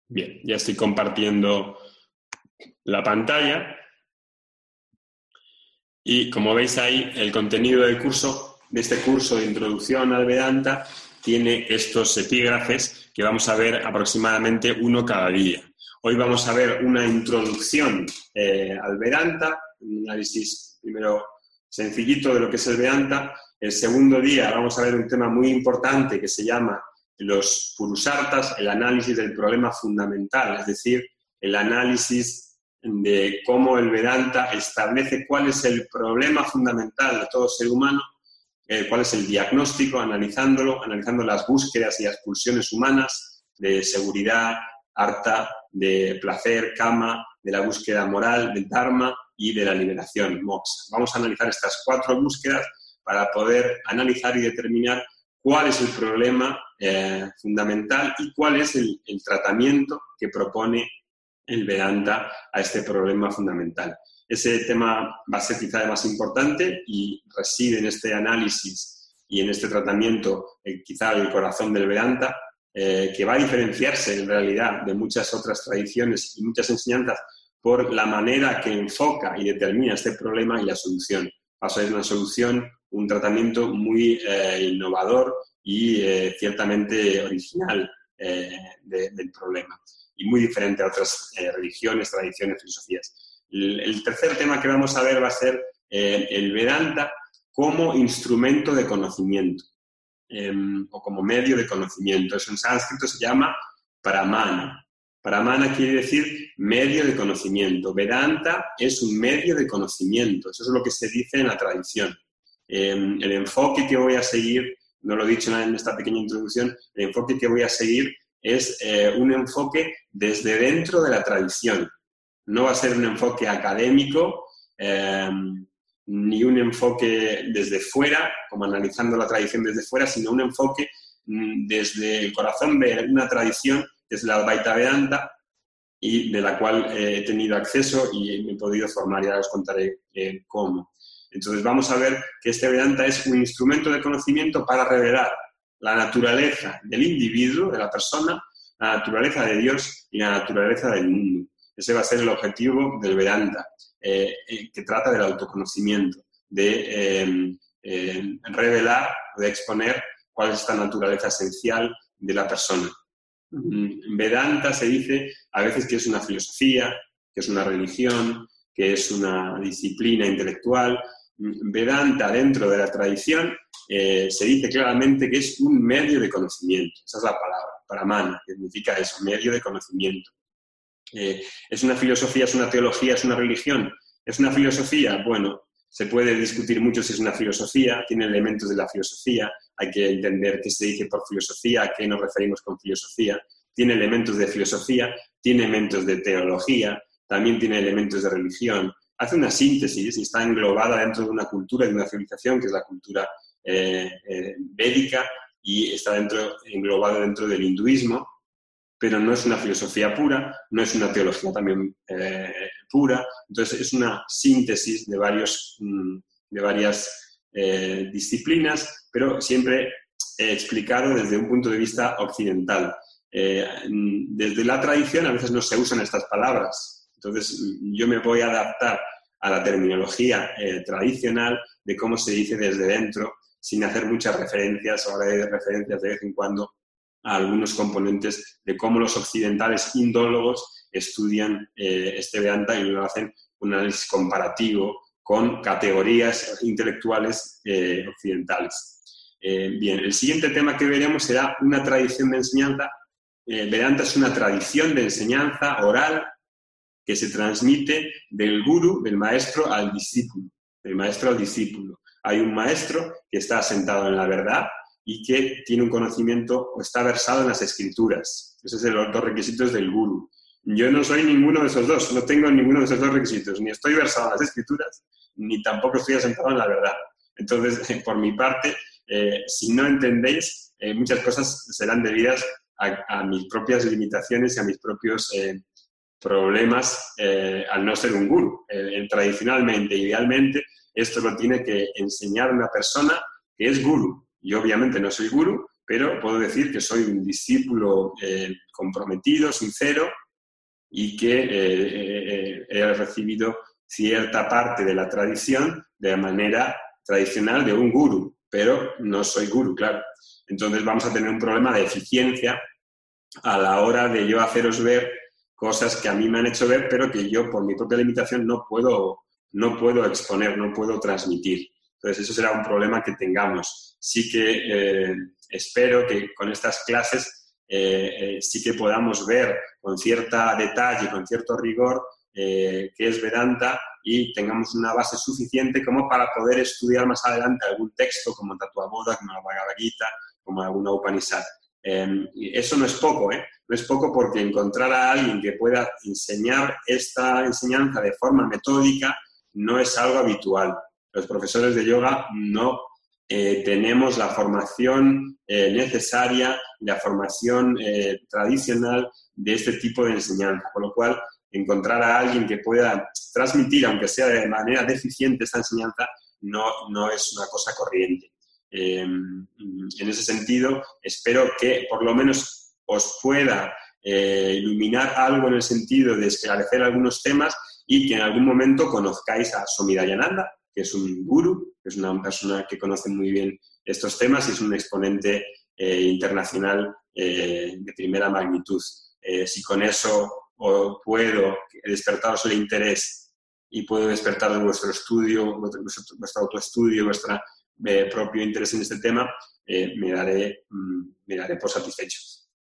Bien, ya estoy compartiendo la pantalla y como veis ahí, el contenido del curso, de este curso de Introducción al Vedanta, tiene estos epígrafes que vamos a ver aproximadamente uno cada día. Hoy vamos a ver una introducción al Vedanta, un análisis primero sencillito de lo que es el Vedanta. El segundo día vamos a ver un tema muy importante que se llama los Purusartas, el análisis del problema fundamental, es decir, el análisis de cómo el Vedanta establece cuál es el problema fundamental de todo ser humano, cuál es el diagnóstico, analizando las búsquedas y las pulsiones humanas de seguridad, artha, de placer, kama, de la búsqueda moral, del dharma y de la liberación, moksha. Vamos a analizar estas 4 búsquedas para poder analizar y determinar cuál es el problema fundamental y cuál es el tratamiento que propone el Vedanta a este problema fundamental. Ese tema va a ser quizá el más importante y reside en este análisis y en este tratamiento quizá el corazón del Vedanta, que va a diferenciarse en realidad de muchas otras tradiciones y muchas enseñanzas por la manera que enfoca y determina este problema y la solución. Va a ser una solución, un tratamiento muy innovador y ciertamente original del problema y muy diferente a otras religiones, tradiciones, filosofías. El tercer tema que vamos a ver va a ser el Vedanta como instrumento de conocimiento o como medio de conocimiento. Eso en sánscrito se llama pramana. Pramana quiere decir medio de conocimiento. Vedanta es un medio de conocimiento. Eso es lo que se dice en la tradición. El enfoque que voy a seguir, no lo he dicho en esta pequeña introducción, el enfoque que voy a seguir es un enfoque desde dentro de la tradición. No va a ser un enfoque académico, ni un enfoque desde fuera, como analizando la tradición desde fuera, sino un enfoque desde el corazón de una tradición, que es la Advaita Vedanta, y de la cual he tenido acceso y me he podido formar, ya os contaré cómo. Entonces vamos a ver que este Vedanta es un instrumento de conocimiento para revelar la naturaleza del individuo, de la persona, la naturaleza de Dios y la naturaleza del mundo. Ese va a ser el objetivo del Vedanta, que trata del autoconocimiento, de revelar, de exponer cuál es esta naturaleza esencial de la persona. Vedanta se dice a veces que es una filosofía, que es una religión, que es una disciplina intelectual. Vedanta, dentro de la tradición, se dice claramente que es un medio de conocimiento. Esa es la palabra, pramana, que significa eso, medio de conocimiento. ¿Es una filosofía, es una teología, es una religión? ¿Es una filosofía? Bueno, se puede discutir mucho si es una filosofía, tiene elementos de la filosofía, hay que entender qué se dice por filosofía, a qué nos referimos con filosofía. Tiene elementos de filosofía, tiene elementos de teología, también tiene elementos de religión. Hace una síntesis y está englobada dentro de una cultura y de una civilización, que es la cultura védica, y está englobada dentro del hinduismo, pero no es una filosofía pura, no es una teología también pura. Entonces es una síntesis de varias disciplinas, pero siempre explicado desde un punto de vista occidental. Desde la tradición a veces no se usan estas palabras, entonces yo me voy a adaptar a la terminología tradicional de cómo se dice desde dentro, sin hacer muchas referencias. Ahora hay referencias de vez en cuando a algunos componentes de cómo los occidentales indólogos estudian este Vedanta y lo hacen un análisis comparativo con categorías intelectuales occidentales. Bien, el siguiente tema que veremos será una tradición de enseñanza. Vedanta es una tradición de enseñanza oral que se transmite del gurú, del maestro al discípulo, del maestro al discípulo. Hay un maestro que está asentado en la verdad y que tiene un conocimiento o está versado en las escrituras. Esos son los 2 requisitos del gurú. Yo no soy ninguno de esos dos, no tengo ninguno de esos 2 requisitos. Ni estoy versado en las escrituras, ni tampoco estoy asentado en la verdad. Entonces, por mi parte, si no entendéis, muchas cosas serán debidas a mis propias limitaciones y a mis propios problemas al no ser un gurú. Tradicionalmente, idealmente, esto lo tiene que enseñar una persona que es gurú. Yo obviamente no soy gurú, pero puedo decir que soy un discípulo comprometido, sincero, y que he recibido cierta parte de la tradición de manera tradicional de un gurú, pero no soy gurú, claro. Entonces vamos a tener un problema de eficiencia a la hora de yo haceros ver cosas que a mí me han hecho ver, pero que yo por mi propia limitación no puedo exponer, no puedo transmitir. Entonces eso será un problema que tengamos. Sí que espero que con estas clases sí que podamos ver con cierta detalle, con cierto rigor, qué es Vedanta y tengamos una base suficiente como para poder estudiar más adelante algún texto como Tattva-Bodha, como la Bhagavad Gita, como alguna Upanishad. Eso no es poco, no es poco porque encontrar a alguien que pueda enseñar esta enseñanza de forma metódica no es algo habitual. Los profesores de yoga no tenemos la formación necesaria, la formación tradicional de este tipo de enseñanza, con lo cual encontrar a alguien que pueda transmitir, aunque sea de manera deficiente, esta enseñanza no es una cosa corriente. En ese sentido, espero que por lo menos os pueda iluminar algo en el sentido de esclarecer algunos temas y que en algún momento conozcáis a Swami Dayananda, que es un gurú, que es una persona que conoce muy bien estos temas y es un exponente internacional de primera magnitud. Si con eso puedo despertaros el interés y puedo despertar vuestro estudio, vuestro autoestudio, vuestro propio interés en este tema, me daré por satisfecho.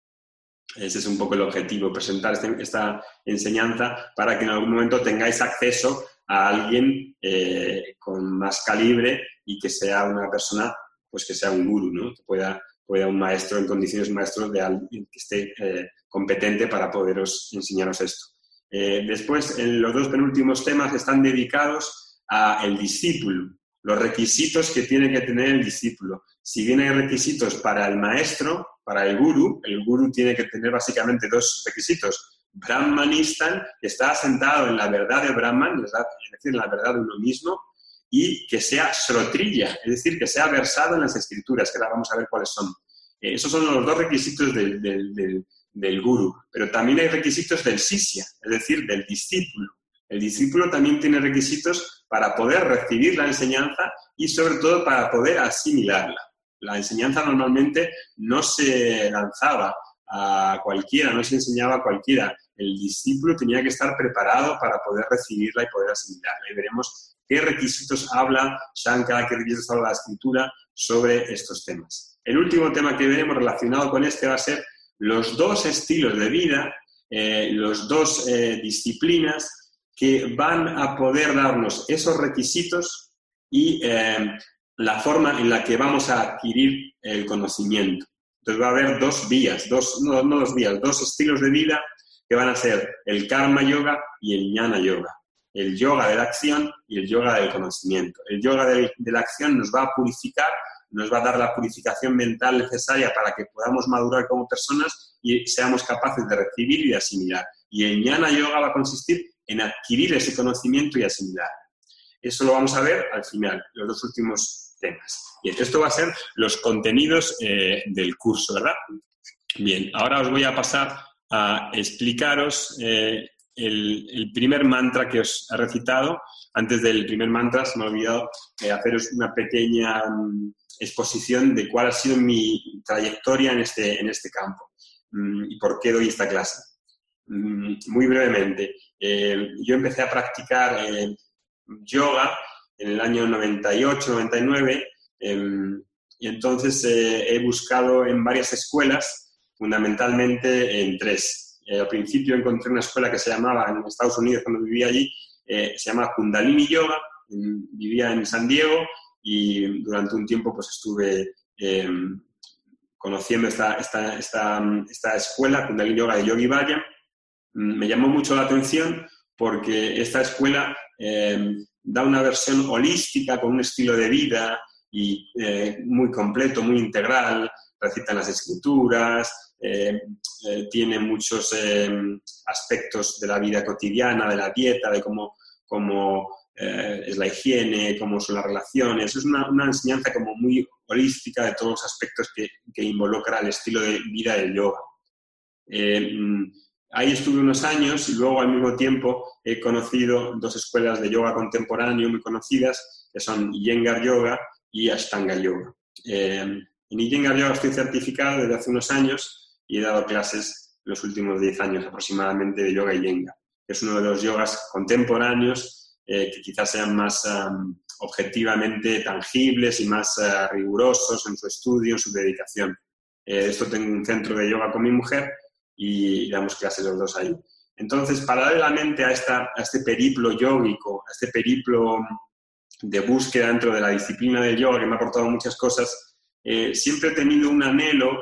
Ese es un poco el objetivo, presentar esta enseñanza para que en algún momento tengáis acceso a alguien con más calibre y que sea una persona, pues que sea un gurú, ¿no? Que pueda un maestro en condiciones maestros de alguien que esté competente para poderos enseñaros esto. Después, en los dos penúltimos temas están dedicados al discípulo, los requisitos que tiene que tener el discípulo. Si bien hay requisitos para el maestro, para el gurú tiene que tener básicamente dos requisitos. Brahmanistan, que está asentado en la verdad de Brahman, es decir, en la verdad de uno mismo, y que sea shrotriya, es decir, que sea versado en las escrituras, que ahora vamos a ver cuáles son. Esos son los dos requisitos del gurú, pero también hay requisitos del sisya, es decir, del discípulo. El discípulo también tiene requisitos para poder recibir la enseñanza y sobre todo para poder asimilarla. La enseñanza normalmente no se lanzaba a cualquiera, no se enseñaba a cualquiera. El discípulo tenía que estar preparado para poder recibirla y poder asimilarla. Y veremos qué requisitos habla Shankara, qué requisitos habla la escritura sobre estos temas. El último tema que veremos relacionado con este va a ser los dos estilos de vida, los dos disciplinas que van a poder darnos esos requisitos y la forma en la que vamos a adquirir el conocimiento. Entonces va a haber dos vías, dos estilos de vida que van a ser el karma yoga y el jnana yoga. El yoga de la acción y el yoga del conocimiento. El yoga de la acción nos va a purificar, nos va a dar la purificación mental necesaria para que podamos madurar como personas y seamos capaces de recibir y de asimilar. Y el jnana yoga va a consistir en adquirir ese conocimiento y asimilar. Eso lo vamos a ver al final, los dos últimos temas. Bien, esto va a ser los contenidos del curso, ¿verdad? Bien, ahora os voy a pasar a explicaros el primer mantra que os he recitado. Antes del primer mantra se me ha olvidado haceros una pequeña exposición de cuál ha sido mi trayectoria en este campo y por qué doy esta clase. Muy brevemente, yo empecé a practicar yoga en el año 98-99 y entonces he buscado en varias escuelas, fundamentalmente en tres. Al principio encontré una escuela que se llamaba, en Estados Unidos cuando vivía allí, se llama Kundalini Yoga, vivía en San Diego y durante un tiempo pues estuve conociendo esta escuela, Kundalini Yoga de Yogi Bhajan. Me llamó mucho la atención porque esta escuela da una versión holística con un estilo de vida y muy completo, muy integral, recitan las escrituras, tiene muchos aspectos de la vida cotidiana, de la dieta, de cómo es la higiene, cómo son las relaciones. Es una enseñanza como muy holística de todos los aspectos que involucra el estilo de vida del yoga. Ahí estuve unos años y luego al mismo tiempo he conocido 2 escuelas de yoga contemporáneo muy conocidas, que son Iyengar Yoga y Ashtanga Yoga. En Iyengar Yoga estoy certificado desde hace unos años y he dado clases en los últimos 10 años aproximadamente de yoga Iyengar. Es uno de los yogas contemporáneos que quizás sean más objetivamente tangibles y más rigurosos en su estudio, en su dedicación. Esto tengo un centro de yoga con mi mujer y damos clases los 2 ahí. Entonces, paralelamente a este periplo yógico, a este periplo de búsqueda dentro de la disciplina del yoga, que me ha aportado muchas cosas, siempre he tenido un anhelo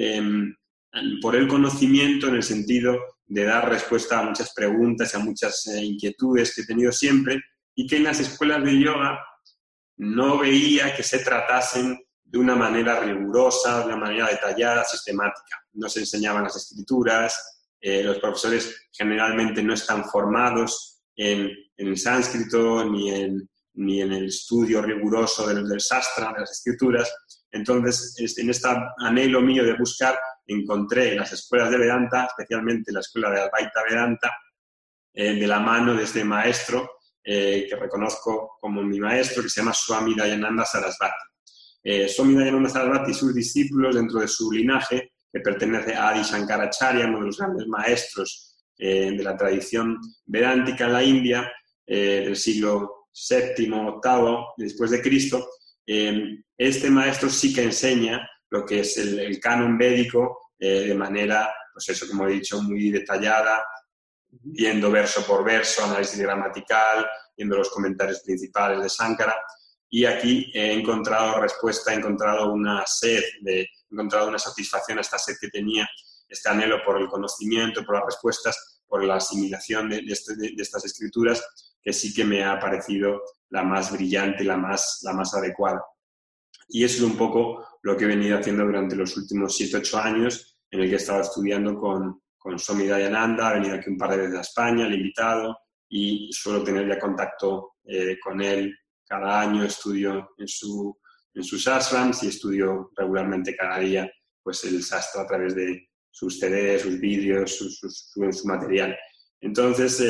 por el conocimiento, en el sentido de dar respuesta a muchas preguntas y a muchas inquietudes que he tenido siempre, y que en las escuelas de yoga no veía que se tratasen de una manera rigurosa, de una manera detallada, sistemática. No se enseñaban las escrituras, los profesores generalmente no están formados en el sánscrito ni en el estudio riguroso del sastra, de las escrituras. Entonces, en este anhelo mío de buscar, encontré las escuelas de Vedanta, especialmente la escuela de Advaita Vedanta, de la mano de este maestro que reconozco como mi maestro, que se llama Swami Dayananda Sarasvati. Swami Dayananda Sarasvati y sus discípulos, dentro de su linaje, que pertenece a Adi Shankaracharya, uno de los grandes maestros de la tradición vedántica en la India, del siglo VII, VIII después de Cristo. Este maestro sí que enseña lo que es el canon védico de manera, pues eso, como he dicho, muy detallada, viendo verso por verso, análisis gramatical, viendo los comentarios principales de Shankara. Y aquí he encontrado respuesta, he encontrado una sed, he encontrado una satisfacción a esta sed que tenía, este anhelo por el conocimiento, por las respuestas, por la asimilación de estas escrituras, que sí que me ha parecido la más brillante, la más adecuada. Y eso es un poco lo que he venido haciendo durante los últimos 7-8 años, en el que he estado estudiando con Swami Dayananda. He venido aquí un par de veces a España, le he invitado y suelo tener ya contacto con él cada año. Estudio en sus ashrams y estudio regularmente cada día pues el sastra a través de sus CDs, sus vídeos, su material. Entonces,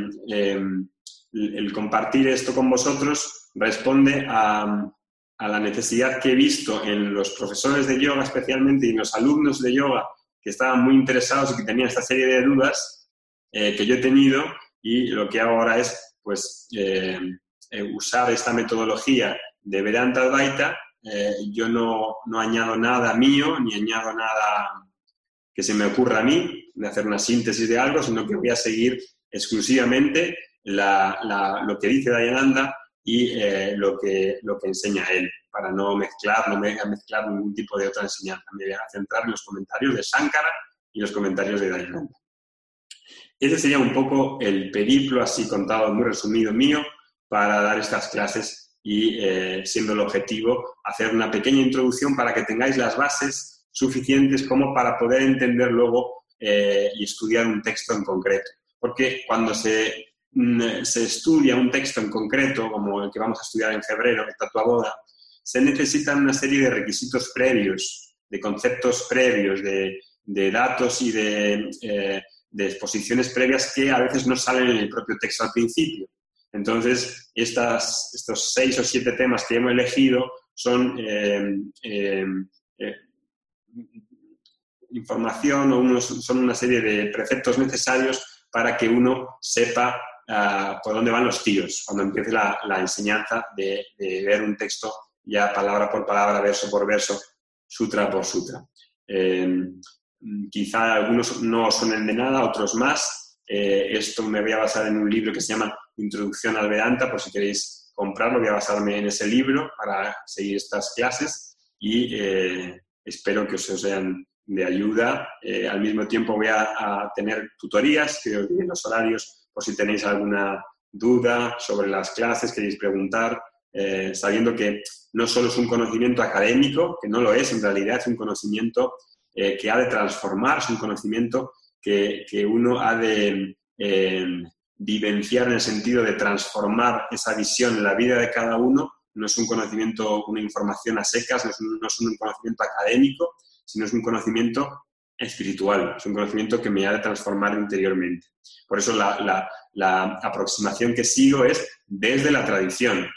el compartir esto con vosotros responde a la necesidad que he visto en los profesores de yoga especialmente y en los alumnos de yoga que estaban muy interesados y que tenían esta serie de dudas que yo he tenido, y lo que hago ahora es pues usar esta metodología de Vedanta Advaita. Yo no añado nada mío, ni añado nada que se me ocurra a mí, de hacer una síntesis de algo, sino que voy a seguir exclusivamente lo que dice Dayananda y lo que enseña él, para no mezclar ningún tipo de otra enseñanza. Me voy a centrar en los comentarios de Shankara y los comentarios de Dayananda. Ese sería un poco el periplo, así contado, muy resumido mío, para dar estas clases y, siendo el objetivo, hacer una pequeña introducción para que tengáis las bases suficientes como para poder entender luego y estudiar un texto en concreto. Porque cuando se estudia un texto en concreto, como el que vamos a estudiar en febrero, el Tattva Boda, se necesitan una serie de requisitos previos, de conceptos previos, de datos y de exposiciones previas que a veces no salen en el propio texto al principio. Entonces, estos 6 o 7 temas que hemos elegido son información, o son una serie de preceptos necesarios para que uno sepa por dónde van los tiros cuando empiece la enseñanza de ver un texto ya palabra por palabra, verso por verso, sutra por sutra. Quizá algunos no suenen de nada, otros más. Esto me voy a basar en un libro que se llama Introducción al Vedanta, por si queréis comprarlo, voy a basarme en ese libro para seguir estas clases y espero que os sean de ayuda. Al mismo tiempo voy a tener tutorías, que os diré los horarios por si tenéis alguna duda sobre las clases, queréis preguntar, sabiendo que no solo es un conocimiento académico, que no lo es, en realidad es un conocimiento que ha de transformarse, un conocimiento que uno ha de vivenciar en el sentido de transformar esa visión en la vida de cada uno. No es un conocimiento, una información a secas, no es un conocimiento académico, sino es un conocimiento espiritual, es un conocimiento que me ha de transformar interiormente. Por eso la aproximación que sigo es desde la tradición,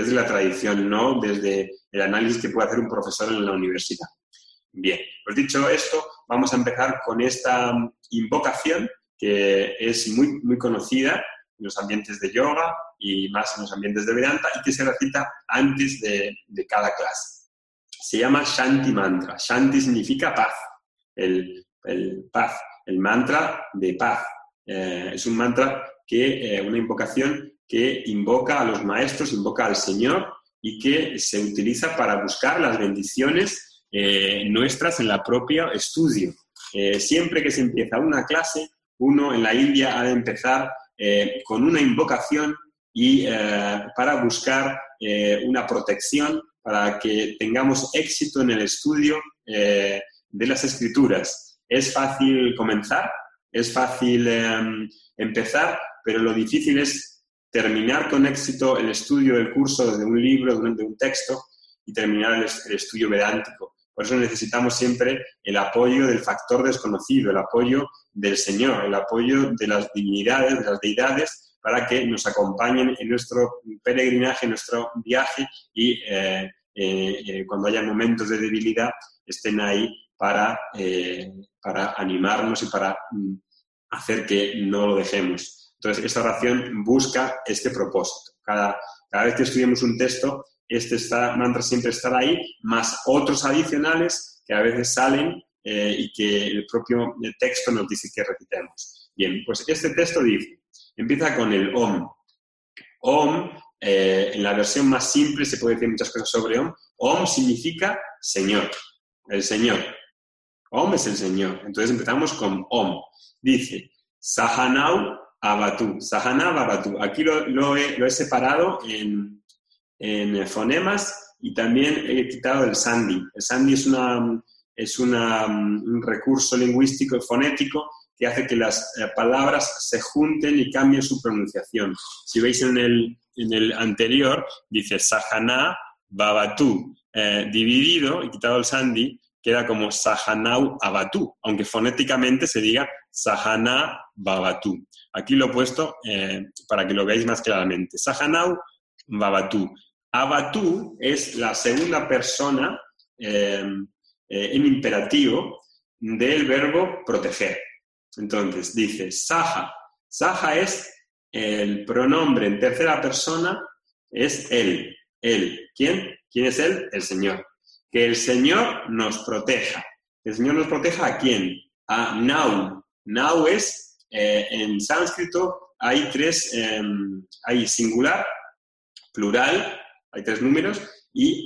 no desde el análisis que puede hacer un profesor en la universidad. Bien, pues dicho esto, vamos a empezar con esta invocación que es muy, muy conocida en los ambientes de yoga y más en los ambientes de Vedanta y que se recita antes de cada clase. Se llama Shanti Mantra. Shanti significa paz, el paz, el mantra de paz. Es un mantra una invocación que invoca a los maestros, invoca al Señor y que se utiliza para buscar las bendiciones nuestras en el propio estudio. Siempre que se empieza una clase, uno en la India ha de empezar con una invocación y para buscar una protección para que tengamos éxito en el estudio de las escrituras. Es fácil comenzar, es fácil empezar, pero lo difícil es terminar con éxito el estudio del curso de un libro, de un texto y terminar el estudio vedántico. Por eso necesitamos siempre el apoyo del factor desconocido, el apoyo del Señor, el apoyo de las divinidades, de las deidades, para que nos acompañen en nuestro peregrinaje, en nuestro viaje y cuando haya momentos de debilidad estén ahí para animarnos y para hacer que no lo dejemos. Entonces, esta oración busca este propósito. Cada vez que estudiemos un texto, mantra siempre estará ahí, más otros adicionales que a veces salen y que el propio texto nos dice que recitemos. Bien, pues este texto empieza con el Om. Om, en la versión más simple se puede decir muchas cosas sobre Om. Om significa Señor, el Señor. Om es el Señor. Entonces empezamos con Om. Dice, Sahanau Avatu. Sahanau Avatu. Aquí lo he separado en fonemas y también he quitado el sandhi. El sandhi es un recurso lingüístico fonético que hace que las palabras se junten y cambien su pronunciación. Si veis en el anterior, dice Sahana Bhavatu. Dividido y quitado el sandhi, queda como Sahanau Avatu, aunque fonéticamente se diga Sahana Bhavatu. Aquí lo he puesto para que lo veáis más claramente. Sahanau Bhavatu. Avatu es la segunda persona en imperativo del verbo proteger. Entonces, dice Saha. Saha es el pronombre en tercera persona, es él. Él. ¿Quién? ¿Quién es él? El Señor. Que el Señor nos proteja. ¿El Señor nos proteja a quién? A Nau. Nau es, en sánscrito, hay singular, plural, hay 3 números, y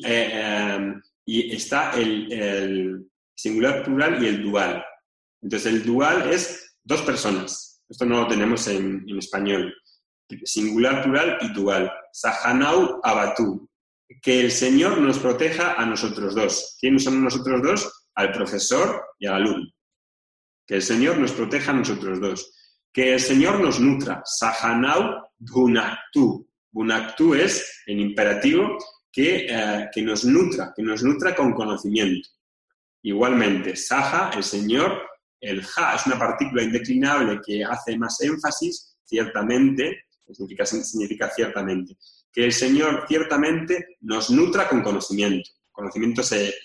está el singular, plural y el dual. Entonces, el dual es 2 personas. Esto no lo tenemos en español. Singular, plural y dual. Sahanau Avatu. Que el Señor nos proteja a nosotros dos. ¿Quiénes son nosotros dos? Al profesor y al alumno. Que el Señor nos proteja a nosotros dos. Que el Señor nos nutra. Sahanau Bhunaktu. Bhunaktu es, en imperativo, que nos nutra con conocimiento. Igualmente, Saha, el Señor, el Ja es una partícula indeclinable que hace más énfasis, ciertamente, significa ciertamente. Que el Señor ciertamente nos nutra con conocimiento. Conocimiento se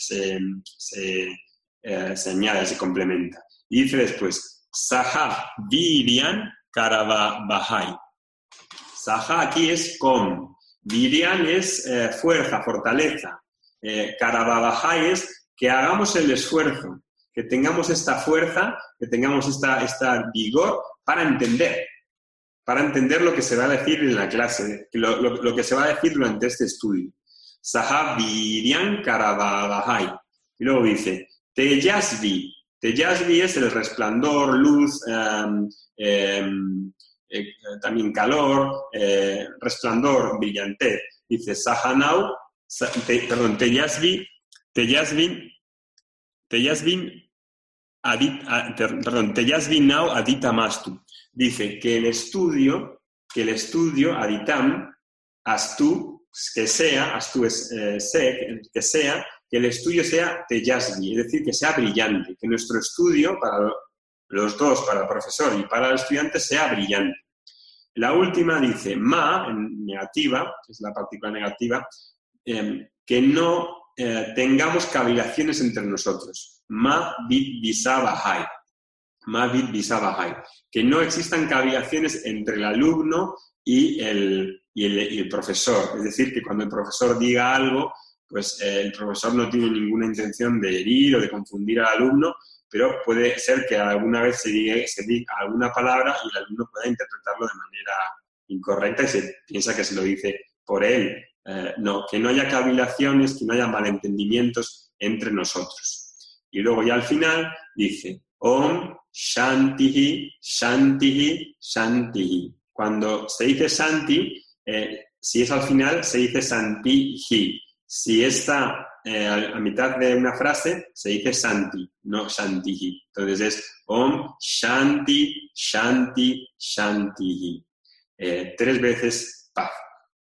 añade, se complementa. Y dice después, Saha Virian Karavabhai. Saha aquí es con. Virian es fuerza, fortaleza. Karavabhai es que hagamos el esfuerzo, que tengamos esta fuerza, que tengamos esta vigor para entender lo que se va a decir en la clase, lo que se va a decir durante este estudio. Saha Virian Karavabhai. Y luego dice, Tejasvi. Tejasvi es el resplandor, luz, también calor, resplandor, brillantez. Dice Sahanau, Tejasvi Nau Adita Mastu. Dice que el estudio que el estudio, aditam, astu, que sea, astu es que sea, que el estudio sea teyasvi, es decir, que sea brillante, que nuestro estudio, para los dos, para el profesor y para el estudiante, sea brillante. La última dice, ma, en negativa, que es la partícula negativa, que no tengamos cavilaciones entre nosotros. Ma bit bisabahai. Ma bit bisabahai. Que no existan cavilaciones entre el alumno y el profesor. Es decir, que cuando el profesor diga algo, pues el profesor no tiene ninguna intención de herir o de confundir al alumno, pero puede ser que alguna vez se diga alguna palabra y el alumno pueda interpretarlo de manera incorrecta y se piensa que se lo dice por él. No, que no haya cavilaciones, que no haya malentendimientos entre nosotros. Y luego ya al final dice, Om Shantihi, Shantihi, Shantihi. Cuando se dice Shanti, si es al final, se dice Santihi. Si está a mitad de una frase, se dice Santi, no Shantihi. Entonces es Om Shanti, Shanti, Shantihi. 3 veces paz.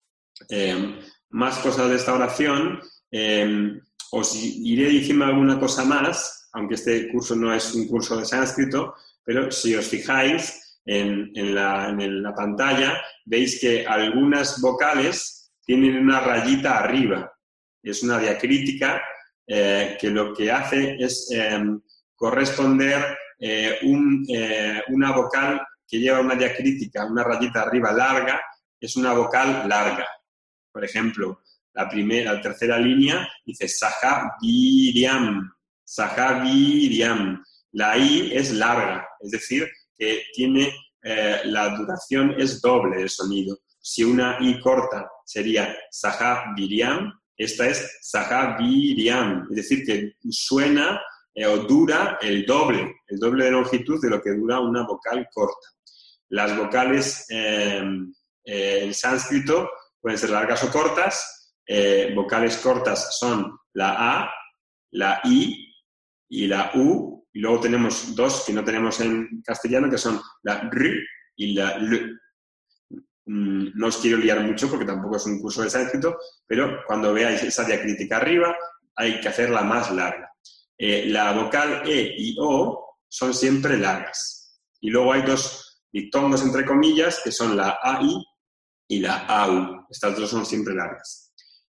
Más cosas de esta oración. Os iré diciendo alguna cosa más, aunque este curso no es un curso de sánscrito, pero si os fijáis en la pantalla, veis que algunas vocales tienen una rayita arriba. Es una diacrítica que lo que hace es corresponder una vocal que lleva una diacrítica, una rayita arriba larga, es una vocal larga. Por ejemplo, la tercera línea dice Sahaviriam, Sahaviriam. La I es larga, es decir, que tiene la duración es doble el sonido. Si una I corta sería Sahaviriam, esta es Sahaviriam, es decir, que suena o dura el doble de longitud de lo que dura una vocal corta. Las vocales en sánscrito pueden ser largas o cortas. Vocales cortas son la A, la I y la U. Y luego tenemos 2 que no tenemos en castellano, que son la R y la L. No os quiero liar mucho porque tampoco es un curso de sánscrito, pero cuando veáis esa diacrítica arriba hay que hacerla más larga. La vocal E y O son siempre largas. Y luego hay 2 diptongos, entre comillas, que son la AI y la AU. Estas 2 son siempre largas.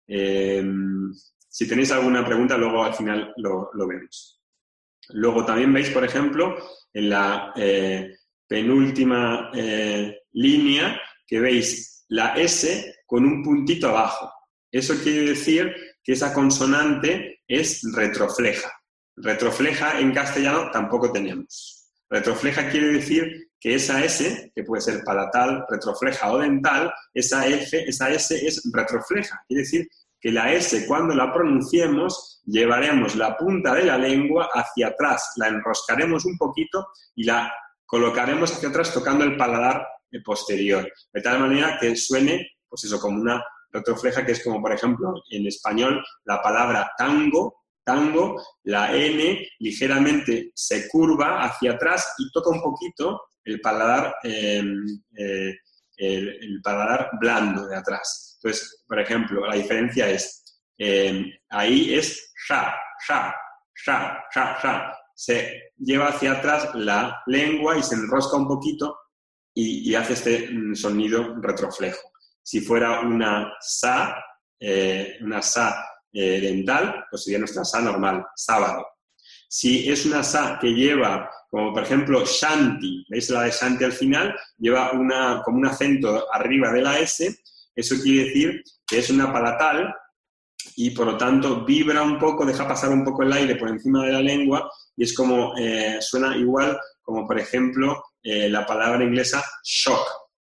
Si tenéis alguna pregunta, luego al final lo vemos. Luego también veis, por ejemplo, en la penúltima línea, que veis la S con un puntito abajo. Eso quiere decir que esa consonante es retrofleja. Retrofleja en castellano tampoco tenemos. Retrofleja quiere decir que esa S, que puede ser palatal, retrofleja o dental, esa S es retrofleja. Quiere decir que la S, cuando la pronunciemos, llevaremos la punta de la lengua hacia atrás, la enroscaremos un poquito y la colocaremos hacia atrás tocando el paladar posterior, de tal manera que suene, pues eso, como una retrofleja, que es como, por ejemplo, en español, la palabra tango, la N ligeramente se curva hacia atrás y toca un poquito el paladar, el paladar blando de atrás. Entonces, por ejemplo, la diferencia es, ahí es sha. Se lleva hacia atrás la lengua y se enrosca un poquito y hace este sonido retroflejo. Si fuera una sa dental, pues sería nuestra sa normal, sábado. Si es una sa que lleva, como por ejemplo shanti, ¿veis la de shanti al final? Lleva como un acento arriba de la S, eso quiere decir que es una palatal y por lo tanto vibra un poco, deja pasar un poco el aire por encima de la lengua y es como, suena igual como por ejemplo la palabra inglesa shock.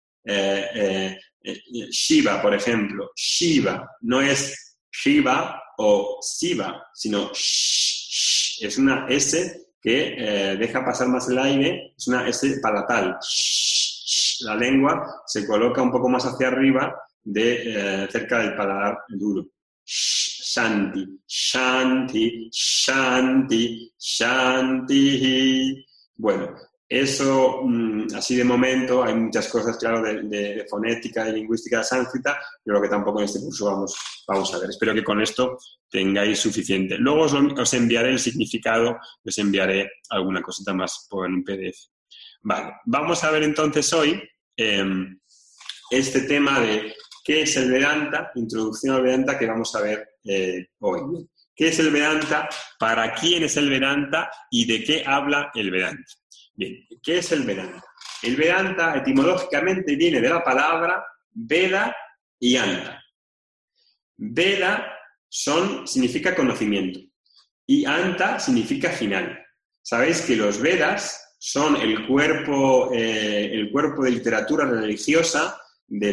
Shiva, por ejemplo. Shiva no es Shiva o Siva, sino sh, es una S que deja pasar más el aire, es una S palatal. La lengua se coloca un poco más hacia arriba cerca del paladar duro. Shanti, shanti, shanti, shanti. Bueno, Eso, así de momento, hay muchas cosas, claro, de fonética, de lingüística de sánscrita, pero que tampoco en este curso vamos a ver. Espero que con esto tengáis suficiente. Luego os enviaré el significado, os enviaré alguna cosita más por un PDF. Vale, vamos a ver entonces hoy este tema de qué es el Vedanta, introducción al Vedanta, que vamos a ver hoy. ¿Qué es el Vedanta? ¿Para quién es el Vedanta? ¿Y de qué habla el Vedanta? Bien, ¿qué es el Vedanta? El Vedanta etimológicamente viene de la palabra Veda y Anta. Veda significa conocimiento y Anta significa final. Sabéis que los Vedas son el cuerpo de literatura religiosa de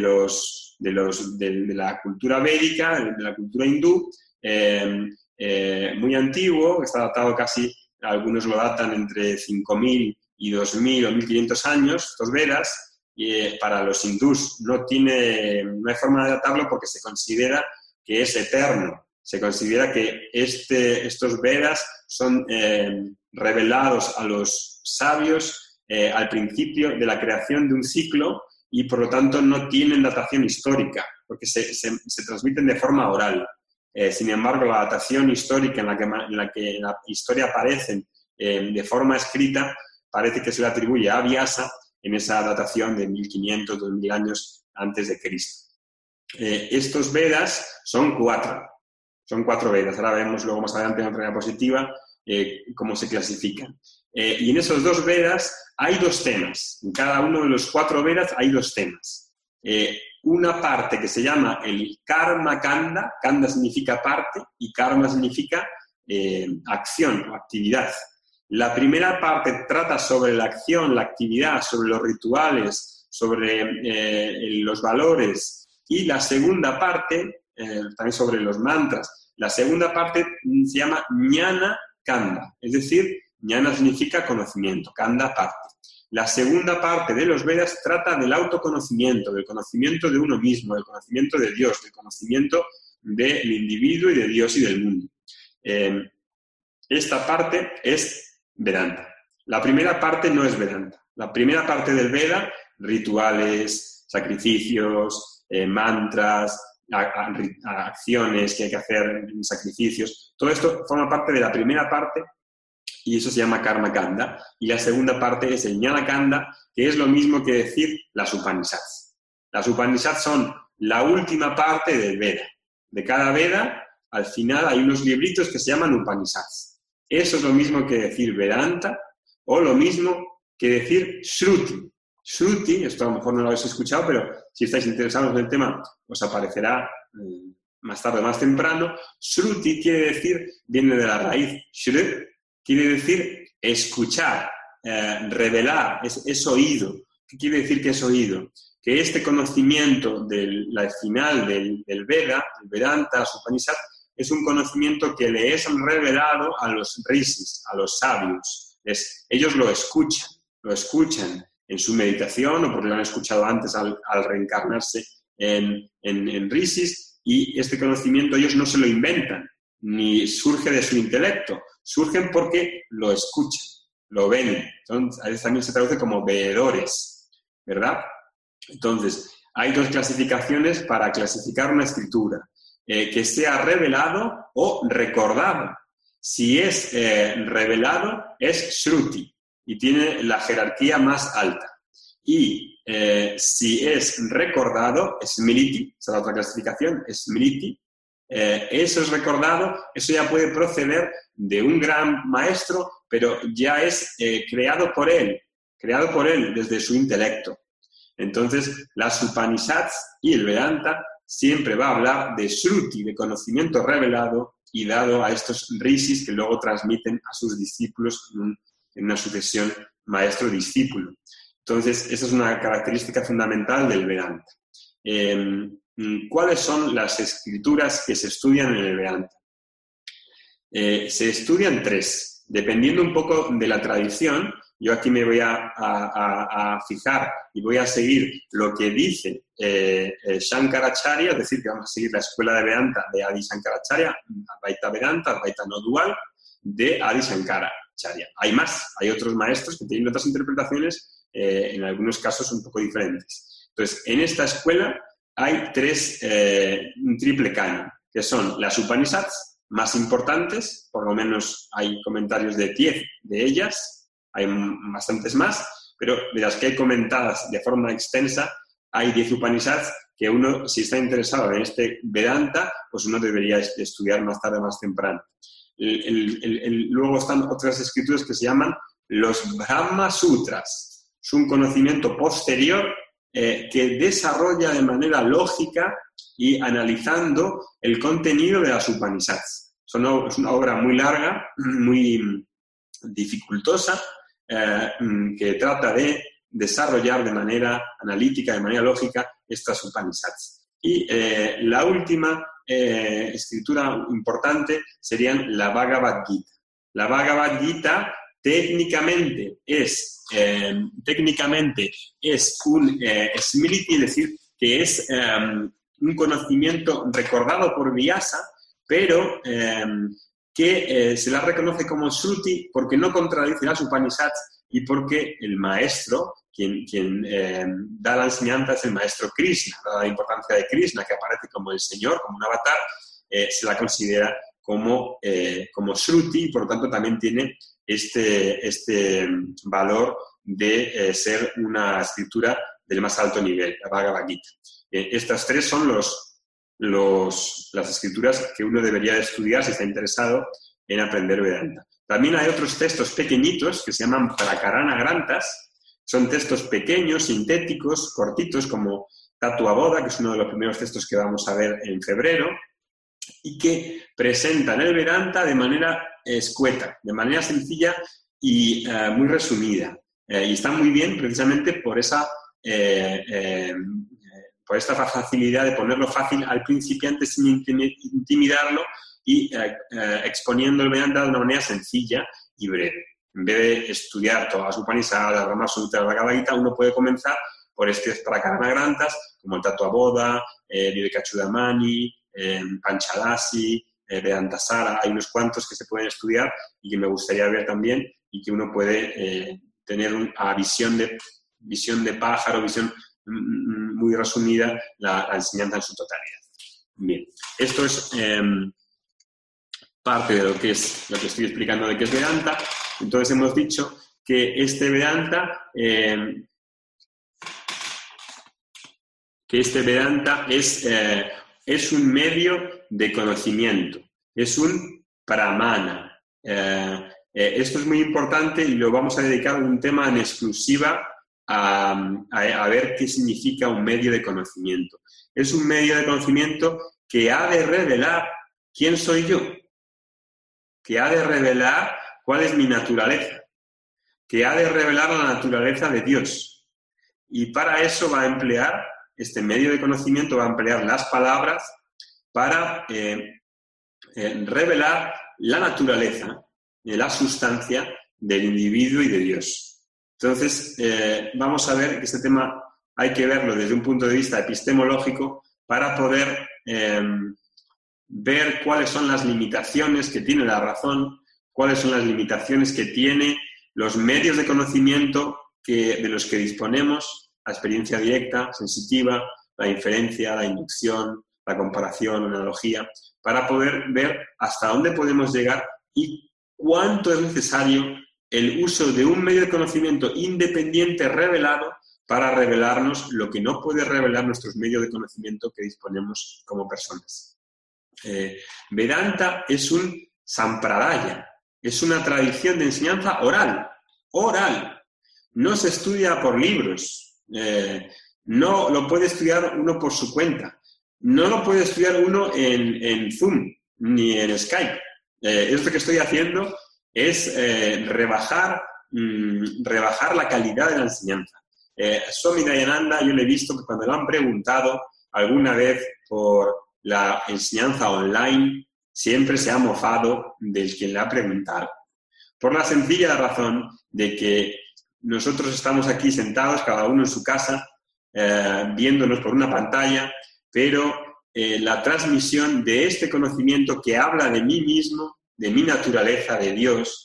la cultura védica, de la cultura hindú, muy antiguo, está datado casi, algunos lo datan entre 5.000 y 2.000 o 1.500 años, estos Vedas, y para los hindús no hay forma de datarlo porque se considera que es eterno, se considera que estos Vedas son revelados a los sabios al principio de la creación de un ciclo y por lo tanto no tienen datación histórica, porque se transmiten de forma oral. Sin embargo, la datación histórica en la que la historia aparecen de forma escrita parece que se le atribuye a Vyasa en esa datación de 1.500, 2.000 años antes de Cristo. Estos Vedas son cuatro Vedas. Ahora vemos luego más adelante en otra diapositiva cómo se clasifican. Y en esos 2 Vedas hay 2 temas. En cada uno de los 4 Vedas hay 2 temas. Una parte que se llama el Karma Kanda. Kanda significa parte y Karma significa acción o actividad. La primera parte trata sobre la acción, la actividad, sobre los rituales, sobre los valores. Y la segunda parte, también sobre los mantras. La segunda parte se llama Jnana Kanda, es decir, Jnana significa conocimiento, Kanda parte. La segunda parte de los Vedas trata del autoconocimiento, del conocimiento de uno mismo, del conocimiento de Dios, del conocimiento del individuo y de Dios y del mundo. Esta parte es Vedanta. La primera parte no es Vedanta. La primera parte del Veda, rituales, sacrificios, mantras, acciones que hay que hacer, sacrificios, todo esto forma parte de la primera parte y eso se llama Karma Kanda. Y la segunda parte es el Jnana Kanda, que es lo mismo que decir las Upanishads. Las Upanishads son la última parte del Veda. De cada Veda, al final hay unos libritos que se llaman Upanishads. Eso es lo mismo que decir Vedanta o lo mismo que decir Shruti. Shruti, esto a lo mejor no lo habéis escuchado, pero si estáis interesados en el tema, os aparecerá más tarde o más temprano. Shruti viene de la raíz Shrut, quiere decir escuchar, revelar, es oído. ¿Qué quiere decir que es oído? Que este conocimiento del final del Veda, el Vedanta, las Upanishads, es un conocimiento que le es revelado a los rishis, a los sabios. Ellos lo escuchan en su meditación o porque lo han escuchado antes al reencarnarse en rishis, y este conocimiento ellos no se lo inventan, ni surge de su intelecto, surgen porque lo escuchan, lo ven. Entonces, a veces también se traduce como veedores, ¿verdad? Entonces, hay 2 clasificaciones para clasificar una escritura. Que sea revelado o recordado. Si es revelado, es Shruti y tiene la jerarquía más alta. Y si es recordado, Smriti, esa es la otra clasificación, Smriti. Eso es recordado, eso ya puede proceder de un gran maestro, pero ya es creado por él desde su intelecto. Entonces, las Upanishads y el Vedanta siempre va a hablar de Shruti, de conocimiento revelado y dado a estos rishis que luego transmiten a sus discípulos en una sucesión maestro-discípulo. Entonces, esa es una característica fundamental del Vedanta. ¿Cuáles son las escrituras que se estudian en el Vedanta? Se estudian 3, dependiendo un poco de la tradición. Yo aquí me voy a fijar y voy a seguir lo que dice Shankaracharya, es decir, que vamos a seguir la escuela de Vedanta de Adi Shankaracharya, Advaita Vedanta, Advaita no dual, de Adi Shankara. Acharya. Hay más, hay otros maestros que tienen otras interpretaciones, en algunos casos un poco diferentes. Entonces, en esta escuela hay un triple canon, que son las Upanishads más importantes, por lo menos hay comentarios de 10 de ellas, hay bastantes más, pero de las que hay comentadas de forma extensa, hay 10 Upanishads que uno, si está interesado en este Vedanta, pues uno debería estudiar más tarde, más temprano. Luego están otras escrituras que se llaman los Brahma Sutras. Es un conocimiento posterior que desarrolla de manera lógica y analizando el contenido de las Upanishads. Es una obra muy larga, muy dificultosa, que trata de desarrollar de manera analítica, de manera lógica, estas Upanishads. Y la última escritura importante serían la Bhagavad Gita. La Bhagavad Gita técnicamente es un smriti, es decir, que es un conocimiento recordado por Vyasa, pero que se la reconoce como Shruti porque no contradice las Upanishads y porque el maestro, quien da la enseñanza, es el maestro Krishna. Dada la importancia de Krishna, que aparece como el Señor, como un avatar, se la considera como Shruti y por lo tanto también tiene este valor de ser una escritura del más alto nivel, la Bhagavad Gita. Estas tres son las escrituras que uno debería de estudiar si está interesado en aprender Vedanta. También hay otros textos pequeñitos que se llaman Prakarana Granthas. Son textos pequeños, sintéticos, cortitos, como Tattva Bodha, que es uno de los primeros textos que vamos a ver en febrero, y que presentan el Vedanta de manera escueta, de manera sencilla y muy resumida. Y están muy bien precisamente por esta facilidad de ponerlo fácil al principiante sin intimidarlo y exponiendo el Vedanta de una manera sencilla y breve. En vez de estudiar todas las Upanishads, la Brahma Sutra, la Bhagavad Gita, uno puede comenzar por estos Prakarana Granthas, como el Tattva Bodha, Vivekachudamani, Panchadasi, Vedantasara. Hay unos cuantos que se pueden estudiar y que me gustaría ver también y que uno puede tener una visión de pájaro, visión muy resumida, la enseñanza en su totalidad. Bien, esto es parte de lo que estoy explicando de qué es Vedanta. Entonces hemos dicho que este Vedanta es un medio de conocimiento, es un pramana. Esto es muy importante y lo vamos a dedicar un tema en exclusiva a ver qué significa un medio de conocimiento. Es un medio de conocimiento que ha de revelar quién soy yo, que ha de revelar cuál es mi naturaleza, que ha de revelar la naturaleza de Dios. Y para eso va a emplear, este medio de conocimiento va a emplear las palabras para revelar la naturaleza, la sustancia del individuo y de Dios. Entonces, vamos a ver que este tema hay que verlo desde un punto de vista epistemológico para poder ver cuáles son las limitaciones que tiene la razón, cuáles son las limitaciones que tiene los medios de conocimiento de los que disponemos, la experiencia directa, sensitiva, la inferencia, la inducción, la comparación, la analogía, para poder ver hasta dónde podemos llegar y cuánto es necesario el uso de un medio de conocimiento independiente revelado para revelarnos lo que no puede revelar nuestros medios de conocimiento que disponemos como personas. Vedanta es un sampradaya, es una tradición de enseñanza oral. No se estudia por libros, no lo puede estudiar uno por su cuenta, no lo puede estudiar uno en Zoom ni en Skype. Esto que estoy haciendo es rebajar la calidad de la enseñanza. Swami Dayananda, yo le he visto que cuando le han preguntado alguna vez por la enseñanza online, siempre se ha mofado del quien le ha preguntado. Por la sencilla razón de que nosotros estamos aquí sentados, cada uno en su casa, viéndonos por una pantalla, pero la transmisión de este conocimiento que habla de mí mismo, de mi naturaleza, de Dios,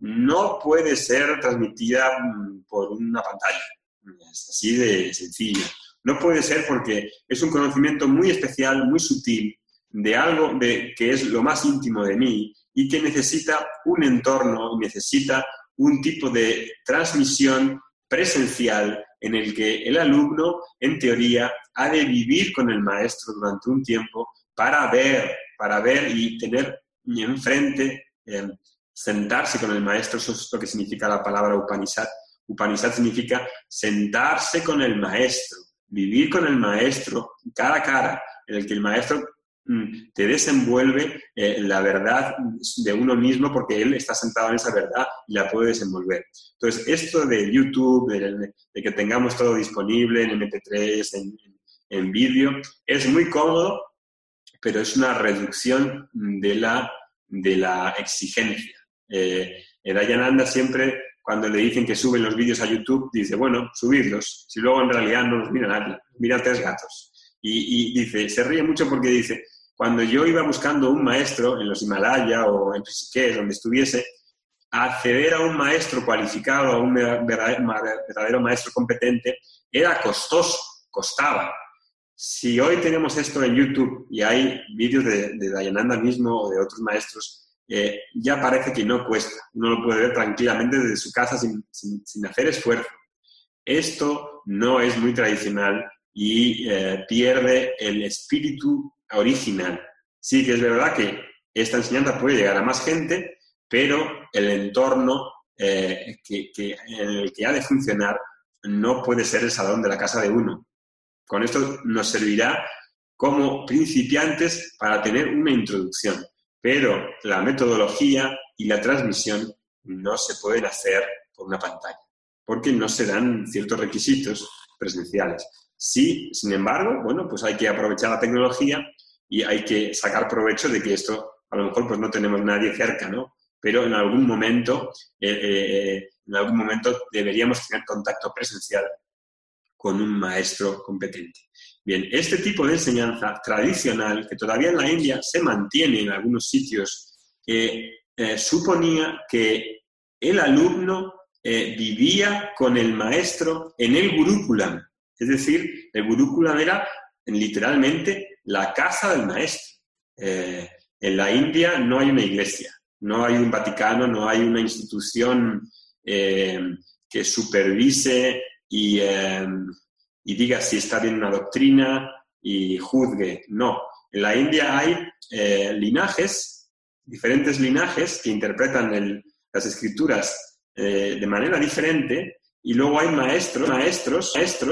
no puede ser transmitida por una pantalla. Es así de sencillo. No puede ser porque es un conocimiento muy especial, muy sutil, de algo que es lo más íntimo de mí y que necesita un entorno y necesita un tipo de transmisión presencial en el que el alumno, en teoría, ha de vivir con el maestro durante un tiempo para ver y tener enfrente, sentarse con el maestro. Eso es lo que significa la palabra Upanishad. Upanishad significa sentarse con el maestro, vivir con el maestro cara a cara, en el que el maestro te desenvuelve la verdad de uno mismo porque él está sentado en esa verdad y la puede desenvolver. Entonces, esto de YouTube, de que tengamos todo disponible en MP3, en vídeo, es muy cómodo, pero es una reducción de la exigencia. Dayananda siempre, cuando le dicen que suben los vídeos a YouTube, dice, bueno, subidlos, si luego en realidad no los mira nadie, mira 3 gatos. Y dice, se ríe mucho porque dice, cuando yo iba buscando un maestro en los Himalaya o en Rishikesh, donde estuviese, acceder a un maestro cualificado, a un verdadero maestro competente, era costoso, costaba. Si hoy tenemos esto en YouTube y hay vídeos de Dayananda mismo o de otros maestros, ya parece que no cuesta. Uno lo puede ver tranquilamente desde su casa sin hacer esfuerzo. Esto no es muy tradicional y pierde el espíritu original. Sí que es verdad que esta enseñanza puede llegar a más gente, pero el entorno en el que ha de funcionar no puede ser el salón de la casa de uno. Con esto nos servirá como principiantes para tener una introducción, pero la metodología y la transmisión no se pueden hacer por una pantalla, porque no se dan ciertos requisitos presenciales. Sí, sin embargo, bueno, pues hay que aprovechar la tecnología y hay que sacar provecho de que esto, a lo mejor, pues no tenemos nadie cerca, ¿no? Pero en algún momento deberíamos tener contacto presencial con un maestro competente. Bien, este tipo de enseñanza tradicional, que todavía en la India se mantiene en algunos sitios, suponía que el alumno vivía con el maestro en el Gurukulam. Es decir, el Gurukulam era literalmente la casa del maestro. En la India no hay una iglesia, no hay un Vaticano, no hay una institución que supervise y diga si está bien una doctrina y juzgue. No. En la India hay linajes, diferentes linajes que interpretan las escrituras de manera diferente, y luego hay maestros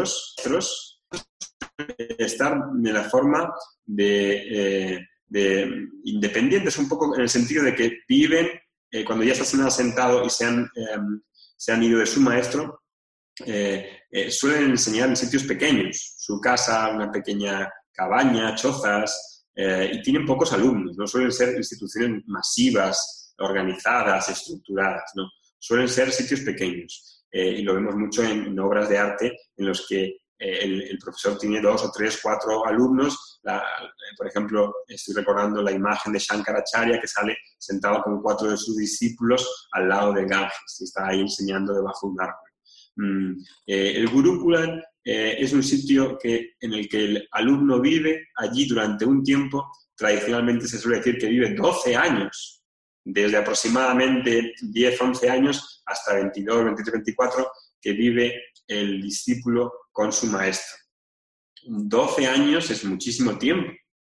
están de la forma de independientes, un poco en el sentido de que viven, cuando ya están sentados y se han ido de su maestro, suelen enseñar en sitios pequeños, su casa, una pequeña cabaña, chozas, y tienen pocos alumnos, no suelen ser instituciones masivas, organizadas, estructuradas, ¿no? Suelen ser sitios pequeños, y lo vemos mucho en obras de arte en los que el profesor tiene 2 o 3, 4 alumnos. Por ejemplo, estoy recordando la imagen de Shankaracharya, que sale sentado con 4 de sus discípulos al lado del Ganges y está ahí enseñando debajo de un árbol. El Gurukulam es un sitio en el que el alumno vive allí durante un tiempo. Tradicionalmente se suele decir que vive 12 años, desde aproximadamente 10, 11 años hasta 22, 23, 24, que vive el discípulo con su maestro. 12 años es muchísimo tiempo.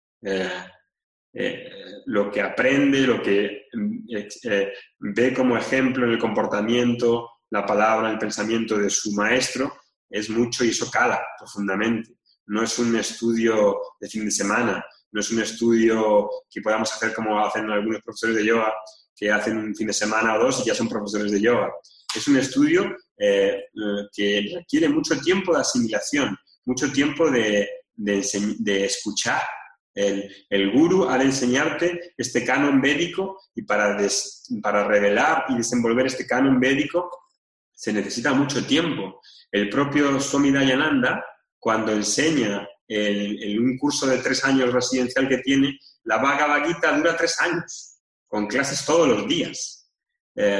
Lo que aprende, lo que ve como ejemplo en el comportamiento, la palabra, el pensamiento de su maestro, es mucho, y eso cala profundamente. No es un estudio de fin de semana, no es un estudio que podamos hacer como hacen algunos profesores de yoga, que hacen un fin de semana o 2 y ya son profesores de yoga. Es un estudio que requiere mucho tiempo de asimilación, mucho tiempo de escuchar. El gurú ha de enseñarte este canon védico, y para revelar y desenvolver este canon védico se necesita mucho tiempo. El propio Swami Dayananda, cuando enseña en un curso de 3 años residencial que tiene, la Bhagavad Gita dura 3 años, con clases todos los días.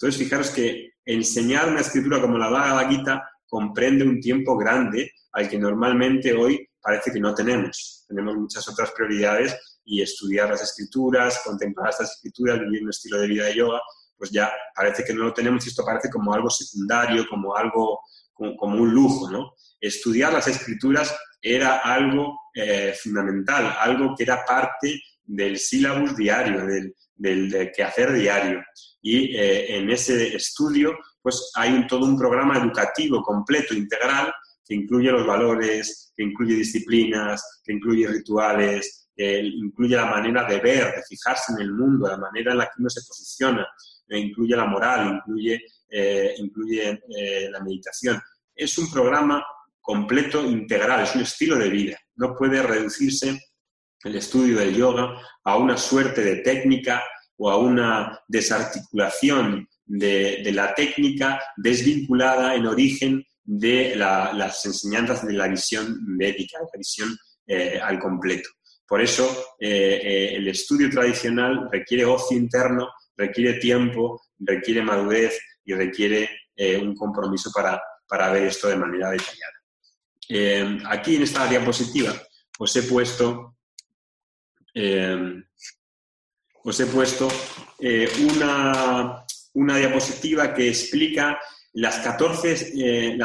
Entonces, fijaros que enseñar una escritura como la Bhagavad Gita comprende un tiempo grande al que normalmente hoy parece que no tenemos. Tenemos muchas otras prioridades y estudiar las escrituras, contemplar estas escrituras, vivir un estilo de vida de yoga, pues ya parece que no lo tenemos y esto parece como algo secundario, como algo, como un lujo, ¿no? Estudiar las escrituras era algo fundamental, algo que era parte del sílabus diario, del quehacer diario. Y en ese estudio pues hay todo un programa educativo completo, integral, que incluye los valores, que incluye disciplinas, que incluye rituales, incluye la manera de ver, de fijarse en el mundo, la manera en la que uno se posiciona, incluye la moral, incluye la meditación. Es un programa completo, integral, es un estilo de vida. No puede reducirse el estudio del yoga a una suerte de técnica o a una desarticulación de la técnica desvinculada en origen de las enseñanzas de la visión védica, la visión al completo. Por eso el estudio tradicional requiere ocio interno, requiere tiempo, requiere madurez y requiere un compromiso para ver esto de manera detallada. Aquí en esta diapositiva os he puesto una diapositiva que explica las 14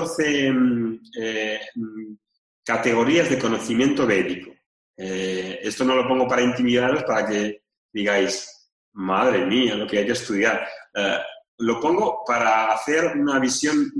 categorías de conocimiento védico. Esto no lo pongo para intimidaros, para que digáis, madre mía, lo que hay que estudiar. Lo pongo para hacer una visión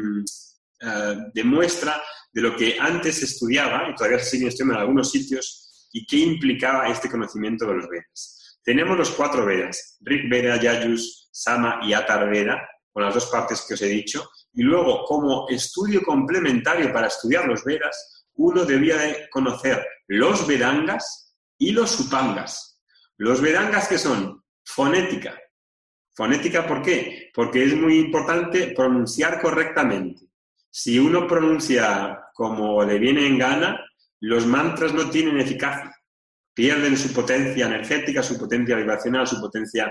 de muestra de lo que antes se estudiaba, y todavía se sigue estudiando en algunos sitios, y qué implicaba este conocimiento de los Vedas. Tenemos los 4 Vedas, Rig Veda, Yajus, Sama y Atar Veda, con las 2 partes que os he dicho, y luego, como estudio complementario para estudiar los Vedas, uno debía de conocer los Vedangas y los Upangas. Los Vedangas, ¿qué son? Fonética. ¿Fonética por qué? Porque es muy importante pronunciar correctamente. Si uno pronuncia como le viene en gana, los mantras no tienen eficacia. Pierden su potencia energética, su potencia vibracional, su potencia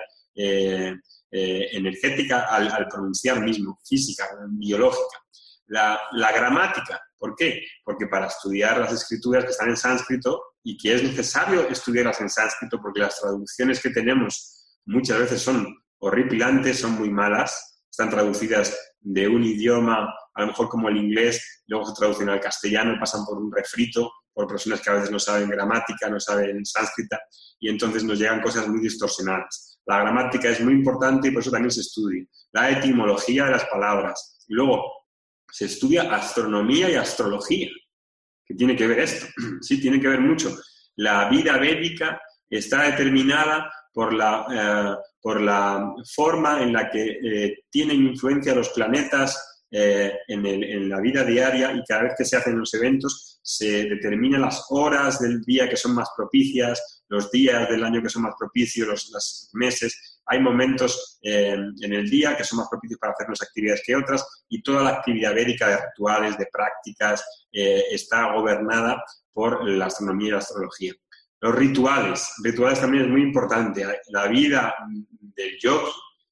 energética al pronunciar mismo, física, biológica. La gramática, ¿por qué? Porque para estudiar las escrituras que están en sánscrito, y que es necesario estudiarlas en sánscrito porque las traducciones que tenemos muchas veces son horripilantes, son muy malas, están traducidas de un idioma, a lo mejor como el inglés, luego se traducen al castellano, pasan por un refrito, por personas que a veces no saben gramática, no saben sánscrita, y entonces nos llegan cosas muy distorsionadas. La gramática es muy importante y por eso también se estudia. La etimología de las palabras. Y luego se estudia astronomía y astrología. ¿Qué tiene que ver esto? Sí, tiene que ver mucho. La vida védica está determinada por la forma en la que tienen influencia los planetas en la vida diaria, y cada vez que se hacen los eventos se determinan las horas del día que son más propicias, los días del año que son más propicios, los meses. Hay momentos en el día que son más propicios para hacer unas actividades que otras, y toda la actividad védica de rituales, de prácticas, está gobernada por la astronomía y la astrología. Los rituales también es muy importante. La vida del yogi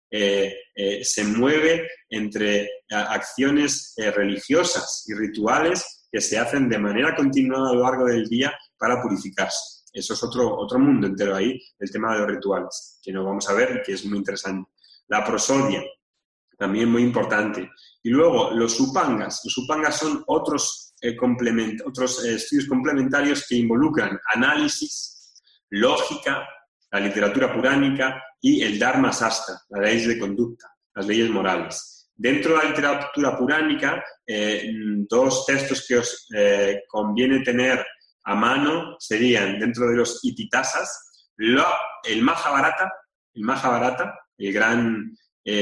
se mueve entre acciones religiosas y rituales que se hacen de manera continuada a lo largo del día para purificarse. Eso es otro mundo entero ahí, el tema de los rituales, que no vamos a ver y que es muy interesante. La prosodia, también muy importante. Y luego los upangas. Los upangas son otros estudios complementarios que involucran análisis, lógica, la literatura puránica y el Dharma Sastra, las leyes de conducta, las leyes morales. Dentro de la literatura puránica, 2 textos que os conviene tener a mano serían, dentro de los Ititasas, el Mahabharata, el gran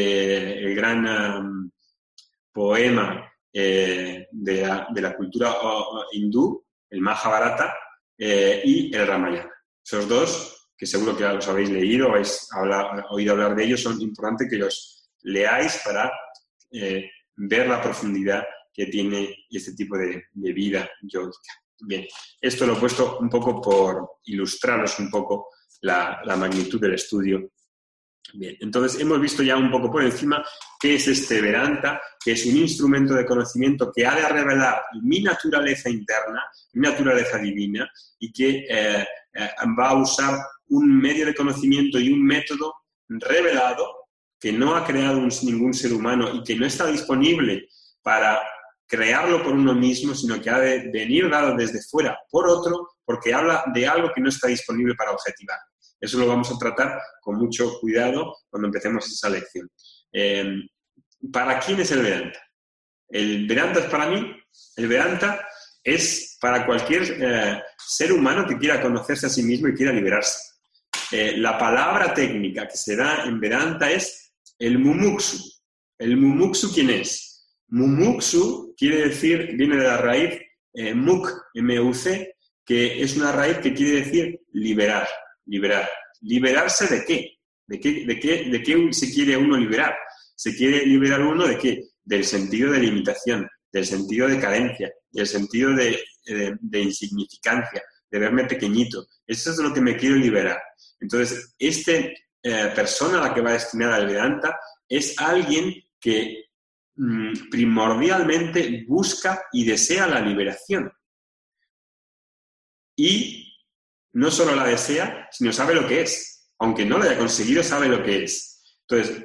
poema de la cultura hindú, el Mahabharata, y el Ramayana. Esos 2, que seguro que ya los habéis leído o habéis oído hablar de ellos, son importantes que los leáis para ver la profundidad que tiene este tipo de vida yógica. Bien, esto lo he puesto un poco por ilustraros un poco la magnitud del estudio Bien, entonces hemos visto ya un poco por encima qué es este Vedanta, que es un instrumento de conocimiento que ha de revelar mi naturaleza interna, mi naturaleza divina, y que va a usar un medio de conocimiento y un método revelado que no ha creado ningún ser humano y que no está disponible para crearlo por uno mismo, sino que ha de venir dado desde fuera por otro, porque habla de algo que no está disponible para objetivar. Eso lo vamos a tratar con mucho cuidado cuando empecemos esa lección. ¿Para quién es el Vedanta? El Vedanta es para mí. El Vedanta es para cualquier ser humano que quiera conocerse a sí mismo y quiera liberarse. La palabra técnica que se da en Vedanta es el mumuksu. ¿El mumuksu quién es? Mumuksu quiere decir, viene de la raíz muk, M-U-C, que es una raíz que quiere decir liberar. ¿Liberarse de qué? ¿De qué se quiere uno liberar? ¿Se quiere liberar uno de qué? Del sentido de limitación, del sentido de carencia, del sentido de insignificancia, de verme pequeñito. Eso es de lo que me quiero liberar. Entonces, persona a la que va destinada el Vedanta es alguien que primordialmente busca y desea la liberación. Y no solo la desea, sino sabe lo que es. Aunque no lo haya conseguido, sabe lo que es. Entonces,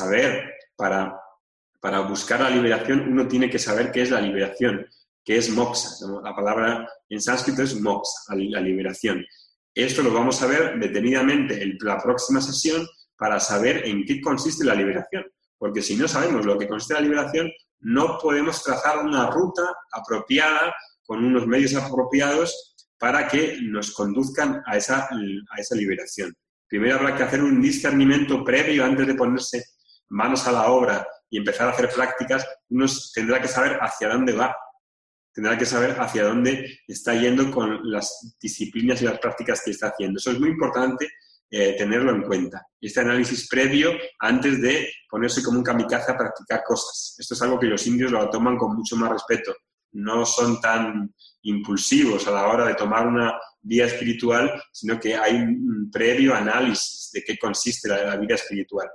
para buscar la liberación, uno tiene que saber qué es la liberación, qué es moksha. La palabra en sánscrito es moksha, la liberación. Esto lo vamos a ver detenidamente en la próxima sesión para saber en qué consiste la liberación. Porque si no sabemos lo que consiste la liberación, no podemos trazar una ruta apropiada con unos medios apropiados para que nos conduzcan a esa liberación. Primero habrá que hacer un discernimiento previo antes de ponerse manos a la obra y empezar a hacer prácticas. Uno tendrá que saber hacia dónde va, tendrá que saber hacia dónde está yendo con las disciplinas y las prácticas que está haciendo. Eso es muy importante tenerlo en cuenta. Este análisis previo antes de ponerse como un kamikaze a practicar cosas. Esto es algo que los indios lo toman con mucho más respeto. No son tan impulsivos a la hora de tomar una vía espiritual, sino que hay un previo análisis de qué consiste la vida espiritual.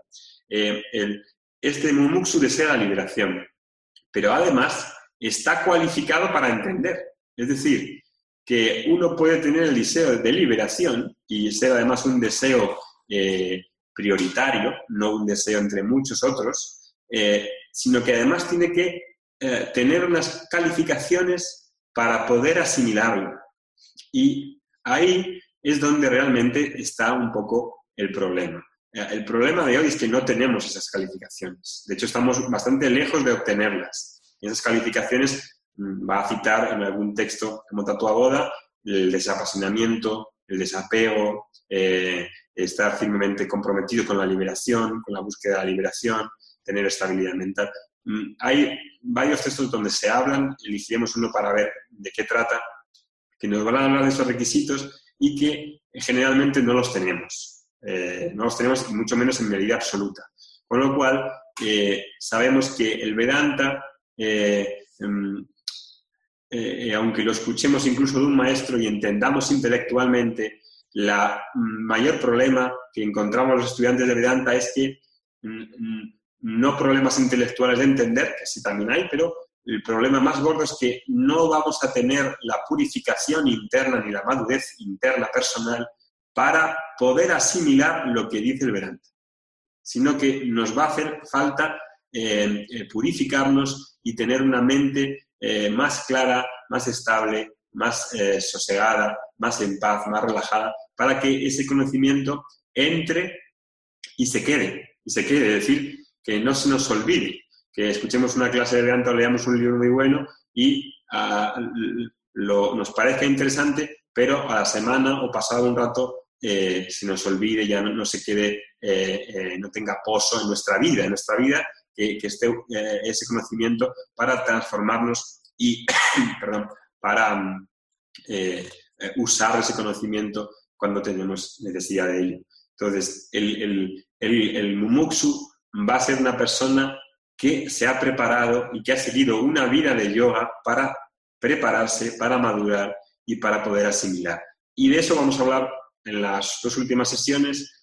Este mumuksu desea la liberación, pero además está cualificado para entender. Es decir, que uno puede tener el deseo de liberación y ser además un deseo prioritario, no un deseo entre muchos otros, sino que además tiene que tener unas calificaciones para poder asimilarlo. Y ahí es donde realmente está un poco el problema. El problema de hoy es que no tenemos esas calificaciones. De hecho, estamos bastante lejos de obtenerlas. Esas calificaciones va a citar en algún texto como Tatua Boda el desapasionamiento, el desapego, estar firmemente comprometido con la liberación, con la búsqueda de la liberación, tener estabilidad mental. Hay varios textos donde se hablan, elegiremos uno para ver de qué trata, que nos van a hablar de esos requisitos y que generalmente no los tenemos. No los tenemos y mucho menos en medida absoluta. Con lo cual, sabemos que el Vedanta, aunque lo escuchemos incluso de un maestro y entendamos intelectualmente, la mayor problema que encontramos los estudiantes de Vedanta es que no problemas intelectuales de entender, que sí también hay, pero el problema más gordo es que no vamos a tener la purificación interna ni la madurez interna personal para poder asimilar lo que dice el Vedanta, sino que nos va a hacer falta purificarnos y tener una mente más clara, más estable, más sosegada, más en paz, más relajada, para que ese conocimiento entre y se quede, es decir, que no se nos olvide, que escuchemos una clase de Vedanta o leamos un libro muy bueno y nos parezca interesante, pero a la semana o pasado un rato se nos olvide, ya no se quede, no tenga pozo en nuestra vida, que esté ese conocimiento para transformarnos y para usar ese conocimiento cuando tenemos necesidad de ello. Entonces, el mumuksu va a ser una persona que se ha preparado y que ha seguido una vida de yoga para prepararse, para madurar y para poder asimilar. Y de eso vamos a hablar en las dos últimas sesiones,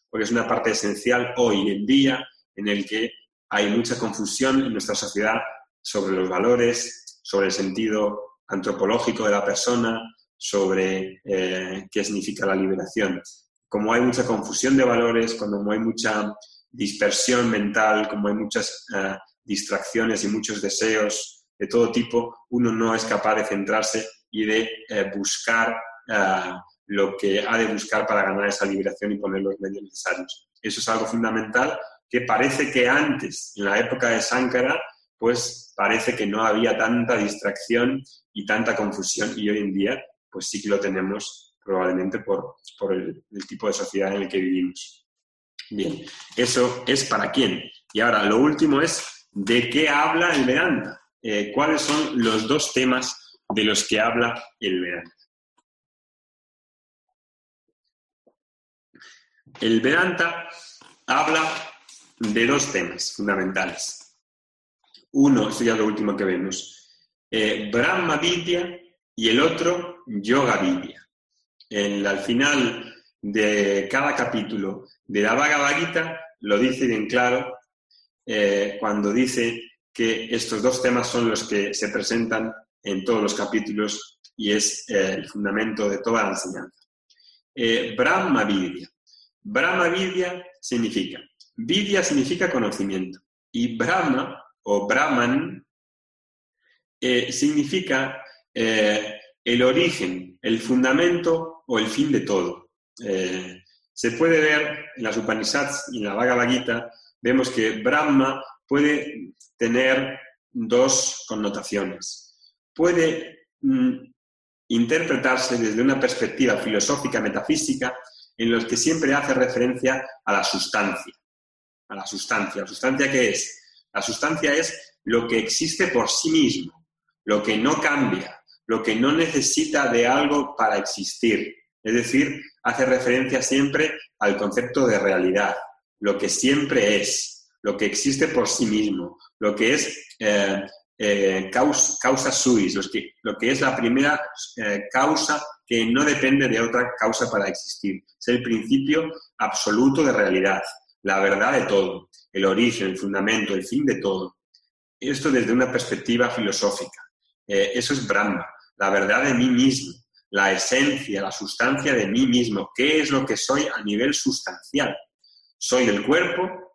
porque es una parte esencial hoy en día en el que hay mucha confusión en nuestra sociedad sobre los valores, sobre el sentido antropológico de la persona, sobre qué significa la liberación. Como hay mucha confusión de valores, como hay mucha dispersión mental, como hay muchas distracciones y muchos deseos de todo tipo, uno no es capaz de centrarse y de buscar lo que ha de buscar para ganar esa liberación y poner los medios necesarios. Eso es algo fundamental que parece que antes, en la época de Sankara, pues parece que no había tanta distracción y tanta confusión, y hoy en día pues sí que lo tenemos probablemente por el tipo de sociedad en el que vivimos. Bien, eso es para quién. Y ahora, lo último es, ¿de qué habla el Vedanta? ¿Cuáles son los dos temas de los que habla el Vedanta? El Vedanta habla de dos temas fundamentales. Uno, esto ya es lo último que vemos, Brahma Vidya, y el otro, Yoga Vidya. Al final de cada capítulo de la Bhagavad Gita lo dice bien claro cuando dice que estos dos temas son los que se presentan en todos los capítulos y es el fundamento de toda la enseñanza. Brahma Vidya. Brahma Vidya significa conocimiento, y Brahma o Brahman significa el origen, el fundamento o el fin de todo. Se puede ver en las Upanishads y en la Bhagavad Gita, vemos que Brahma puede tener dos connotaciones. Puede interpretarse desde una perspectiva filosófica, metafísica, en los que siempre hace referencia a la sustancia. A la sustancia. ¿La sustancia qué es? La sustancia es lo que existe por sí mismo, lo que no cambia, lo que no necesita de algo para existir. Es decir, hace referencia siempre al concepto de realidad, lo que siempre es, lo que existe por sí mismo, lo que es causa suis, lo que es la primera causa que no depende de otra causa para existir. Es el principio absoluto de realidad, la verdad de todo, el origen, el fundamento, el fin de todo. Esto desde una perspectiva filosófica. Eso es Brahma, la verdad de mí mismo, la esencia, la sustancia de mí mismo. ¿Qué es lo que soy a nivel sustancial? Soy el cuerpo,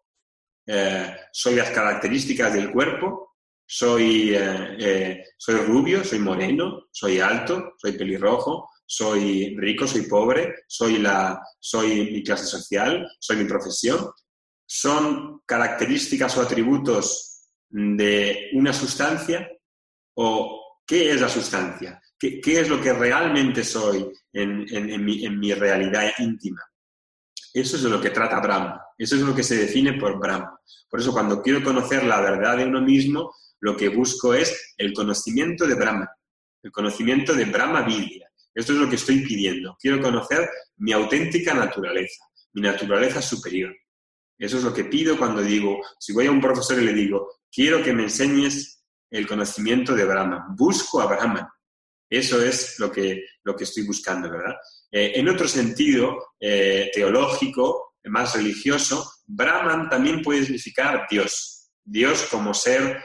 soy las características del cuerpo, soy rubio, soy moreno, soy alto, soy pelirrojo, soy rico, soy pobre, soy mi clase social, soy mi profesión. ¿Son características o atributos de una sustancia? ¿O qué es la sustancia? ¿Qué es lo que realmente soy en mi realidad íntima? Eso es de lo que trata Brahma. Eso es lo que se define por Brahma. Por eso, cuando quiero conocer la verdad de uno mismo, lo que busco es el conocimiento de Brahma, el conocimiento de Brahma Vidya. Esto es lo que estoy pidiendo. Quiero conocer mi auténtica naturaleza, mi naturaleza superior. Eso es lo que pido cuando digo, si voy a un profesor y le digo, quiero que me enseñes el conocimiento de Brahma. Busco a Brahman. Eso es lo que estoy buscando, ¿verdad? En otro sentido teológico, más religioso, Brahman también puede significar Dios. Dios como ser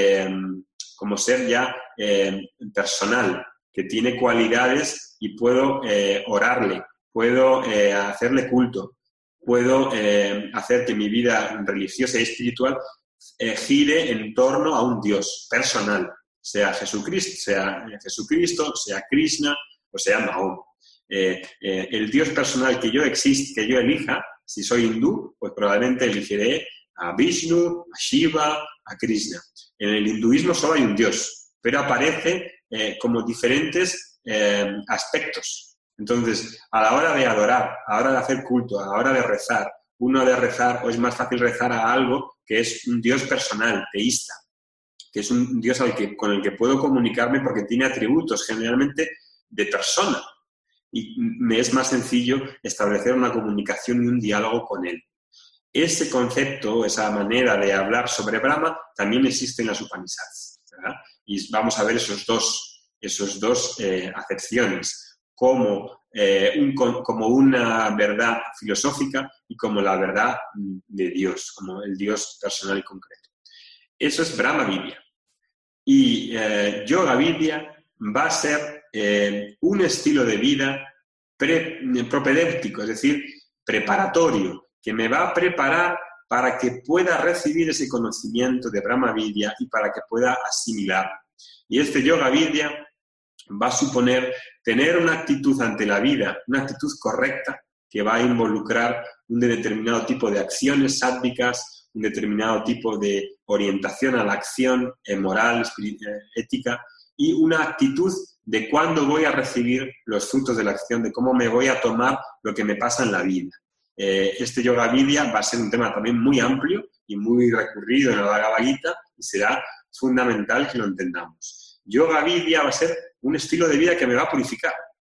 ya personal, que tiene cualidades y puedo orarle, puedo hacerle culto, puedo hacer que mi vida religiosa y espiritual gire en torno a un Dios personal, sea Jesucristo, sea Krishna o sea Mahoma. El Dios personal que yo elija, si soy hindú, pues probablemente elegiré a Vishnu, a Shiva, a Krishna. En el hinduismo solo hay un Dios, pero aparece como diferentes aspectos. Entonces, a la hora de adorar, a la hora de hacer culto, a la hora de rezar, uno ha de rezar, o es más fácil rezar a algo que es un Dios personal, teísta, que es un Dios con el que puedo comunicarme porque tiene atributos generalmente de persona. Y me es más sencillo establecer una comunicación y un diálogo con él. Ese concepto, esa manera de hablar sobre Brahma, también existe en las Upanishads, ¿verdad? Y vamos a ver esos dos acepciones. Cómo como una verdad filosófica y como la verdad de Dios, como el Dios personal y concreto. Eso es Brahma Vidya. Y Yoga Vidya va a ser un estilo de vida propedéutico, es decir, preparatorio, que me va a preparar para que pueda recibir ese conocimiento de Brahma Vidya y para que pueda asimilarlo. Y este Yoga Vidya va a suponer tener una actitud ante la vida, una actitud correcta, que va a involucrar un determinado tipo de acciones sádvicas, un determinado tipo de orientación a la acción moral, ética, y una actitud de cuándo voy a recibir los frutos de la acción, de cómo me voy a tomar lo que me pasa en la vida. Este Yoga Vidya va a ser un tema también muy amplio y muy recurrido en la Bhagavad Gita y será fundamental que lo entendamos. Yoga Vidya va a ser un estilo de vida que me va a purificar.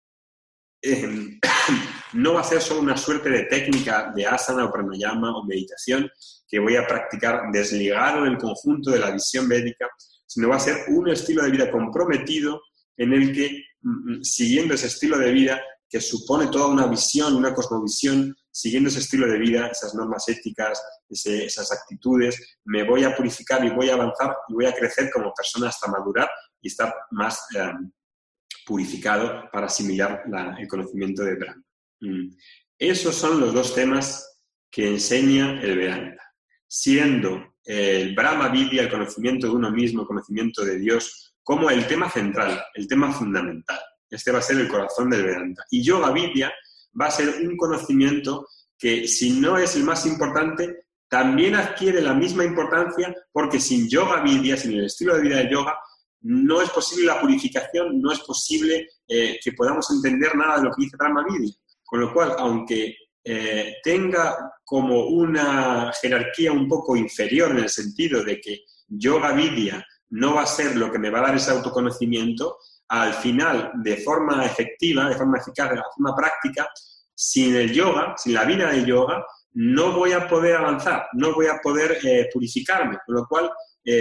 No va a ser solo una suerte de técnica de asana o pranayama o meditación que voy a practicar desligado del conjunto de la visión védica, sino va a ser un estilo de vida comprometido en el que, siguiendo ese estilo de vida, que supone toda una visión, una cosmovisión, siguiendo ese estilo de vida, esas normas éticas, esas actitudes, me voy a purificar y voy a avanzar y voy a crecer como persona hasta madurar y estar más purificado para asimilar el conocimiento de Brahma. Esos son los dos temas que enseña el Vedanta. Siendo el Brahma Vidya, el conocimiento de uno mismo, el conocimiento de Dios, como el tema central, el tema fundamental. Este va a ser el corazón del Vedanta. Y Yoga Vidya va a ser un conocimiento que, si no es el más importante, también adquiere la misma importancia, porque sin Yoga Vidya, sin el estilo de vida del yoga, no es posible la purificación, no es posible que podamos entender nada de lo que dice Brahma Vidya. Con lo cual, aunque tenga como una jerarquía un poco inferior en el sentido de que Yoga Vidya no va a ser lo que me va a dar ese autoconocimiento, al final, de forma efectiva, de forma eficaz, de forma práctica, sin el yoga, sin la vida del yoga, no voy a poder avanzar, no voy a poder purificarme, con lo cual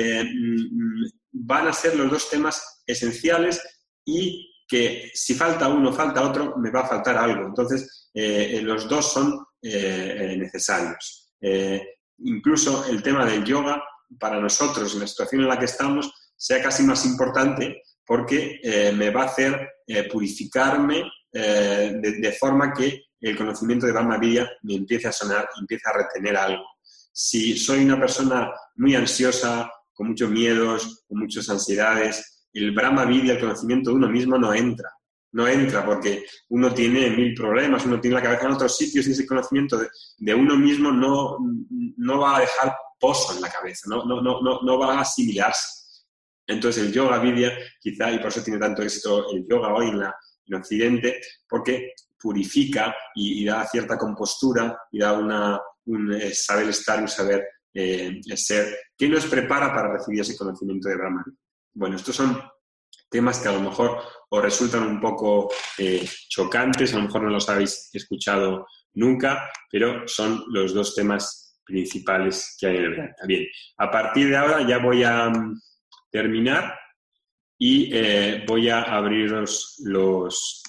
van a ser los dos temas esenciales y que si falta uno, falta otro, me va a faltar algo. Entonces, los dos son necesarios. Incluso el tema del yoga, para nosotros, en la situación en la que estamos, sea casi más importante porque me va a hacer purificarme de forma que el conocimiento de Brahma Vidya me empiece a sonar, empiece a retener algo. Si soy una persona muy ansiosa, con muchos miedos, con muchas ansiedades, el Brahma Vidya, el conocimiento de uno mismo, no entra. No entra porque uno tiene 1000 problemas, uno tiene la cabeza en otros sitios y ese conocimiento de uno mismo no va a dejar pozo en la cabeza, no va a asimilarse. Entonces el Yoga Vidya, quizá, y por eso tiene tanto éxito el yoga hoy en Occidente, porque purifica y da cierta compostura y da un saber estar, un saber ser, que nos prepara para recibir ese conocimiento de Brahma. Bueno, estos son temas que a lo mejor os resultan un poco chocantes, a lo mejor no los habéis escuchado nunca, pero son los dos temas principales que hay en el Vedanta. Bien, a partir de ahora ya voy a terminar y voy a abriros los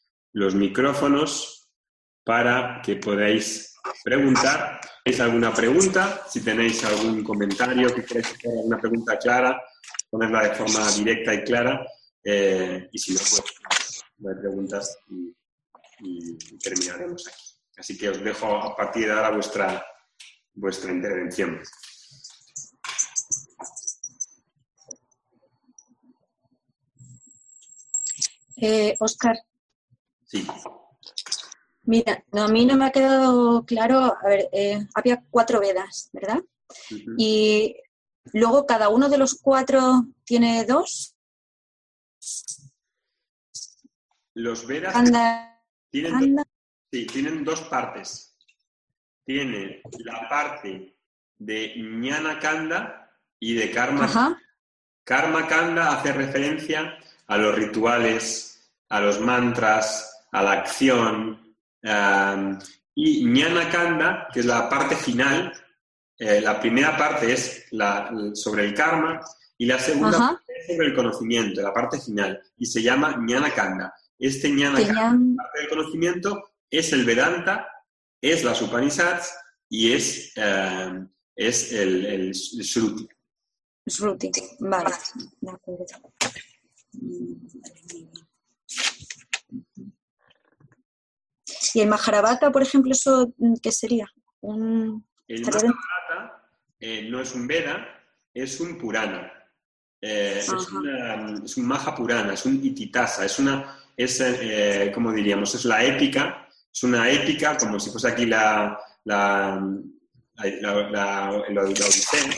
micrófonos para que podáis preguntar. Si tenéis alguna pregunta, si tenéis algún comentario, que queráis hacer alguna pregunta clara, ponerla de forma directa y clara, y si no, pues no hay preguntas y terminaremos aquí. Así que os dejo a partir de ahora vuestra intervención. Óscar. Sí. Mira, a mí no me ha quedado claro, a ver, había 4 Vedas, ¿verdad? Uh-huh. Y luego cada uno de los 4 tiene 2. Los Vedas tienen 2 partes. Tiene la parte de Jnana Kanda y de Karma. Ajá. Karma Kanda hace referencia a los rituales, a los mantras, a la acción. Y Jnana Kanda, que es la parte final, la primera parte es sobre el karma y la segunda parte es sobre el conocimiento, la parte final, y se llama Jnana Kanda. Este Jnana Jnana, parte del conocimiento, es el Vedanta, es las Upanishads y es el Shruti. Shruti, vale, de acuerdo. Y el Mahabharata, por ejemplo, ¿eso qué sería? El Mahabharata no es un Veda, es un Purana. Es un Mahapurana, es un Ititasa, ¿cómo diríamos? Es la épica, es una épica como si fuese aquí la Odisea,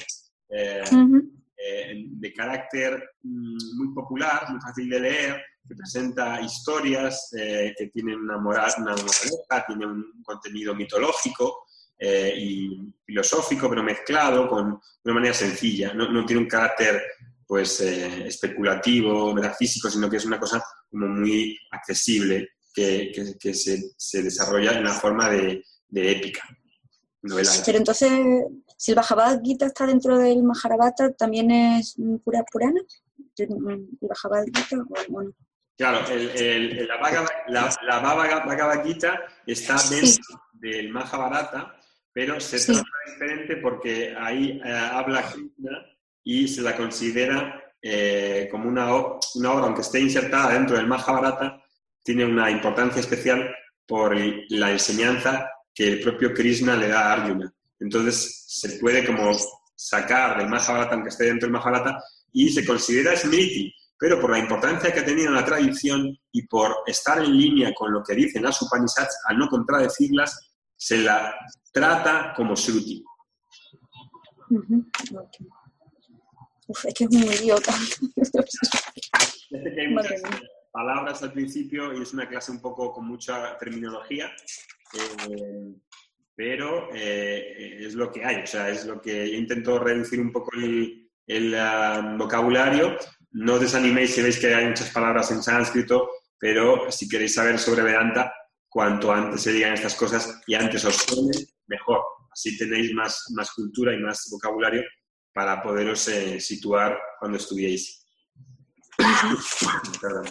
de carácter muy popular, muy fácil de leer, que presenta historias que tienen una moraleja, tiene un contenido mitológico y filosófico, pero mezclado de una manera sencilla. No tiene un carácter pues especulativo, metafísico, sino que es una cosa como muy accesible que se desarrolla en la forma de épica. Novela. Pero entonces, si el Bhagavad Gita está dentro del Mahabharata, ¿también es pura Purana? ¿El Bhagavad Gita o no? Claro, la Bhagavad Gita está dentro del Mahabharata, pero se trata diferente porque ahí habla Krishna y se la considera como una obra, aunque esté insertada dentro del Mahabharata, tiene una importancia especial por la enseñanza que el propio Krishna le da a Arjuna. Entonces se puede como sacar del Mahabharata, aunque esté dentro del Mahabharata, y se considera Smriti, pero por la importancia que ha tenido en la tradición y por estar en línea con lo que dicen las Upanishads, al no contradecirlas, se la trata como Shruti. Okay. Uf, es que es un idiota. Hay muchas palabras al principio y es una clase un poco con mucha terminología, pero es lo que hay, o sea, es lo que yo intento reducir un poco el vocabulario. No os desaniméis si veis que hay muchas palabras en sánscrito, pero si queréis saber sobre Vedanta, cuanto antes se digan estas cosas y antes os suene, mejor. Así tenéis más cultura y más vocabulario para poderos situar cuando estudiéis. Perdón.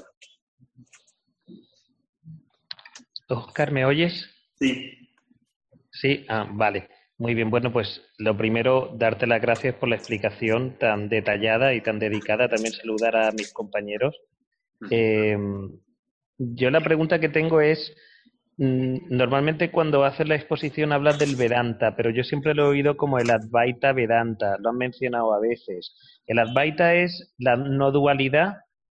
Oscar, ¿me oyes? Sí. Sí, vale. Muy bien, bueno, pues lo primero, darte las gracias por la explicación tan detallada y tan dedicada. También saludar a mis compañeros. Yo la pregunta que tengo es, normalmente cuando haces la exposición hablas del Vedanta, pero yo siempre lo he oído como el Advaita Vedanta, lo han mencionado a veces. ¿El Advaita es la no dualidad?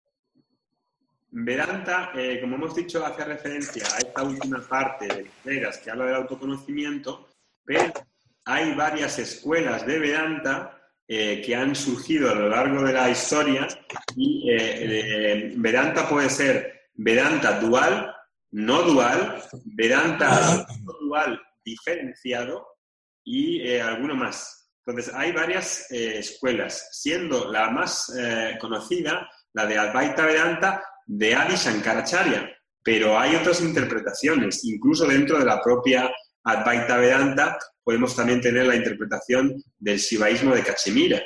Vedanta, como hemos dicho, hace referencia a esta última parte de Vedas que habla del autoconocimiento, pero hay varias escuelas de Vedanta que han surgido a lo largo de la historia y Vedanta puede ser Vedanta dual, no dual, Vedanta no dual diferenciado y alguno más. Entonces, hay varias escuelas, siendo la más conocida la de Advaita Vedanta de Adi Shankaracharya, pero hay otras interpretaciones, incluso dentro de la propia Advaita Vedanta podemos también tener la interpretación del Shivaísmo de Cachemira.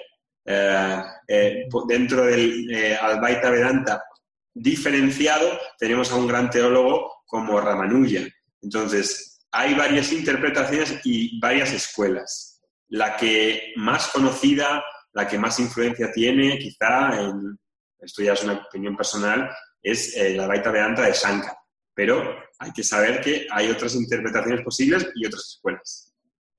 Dentro del Advaita Vedanta diferenciado tenemos a un gran teólogo como Ramanuja. Entonces, hay varias interpretaciones y varias escuelas. La que más conocida, la que más influencia tiene, quizá, esto ya es una opinión personal, es la Advaita Vedanta de Shankara. Pero hay que saber que hay otras interpretaciones posibles y otras escuelas.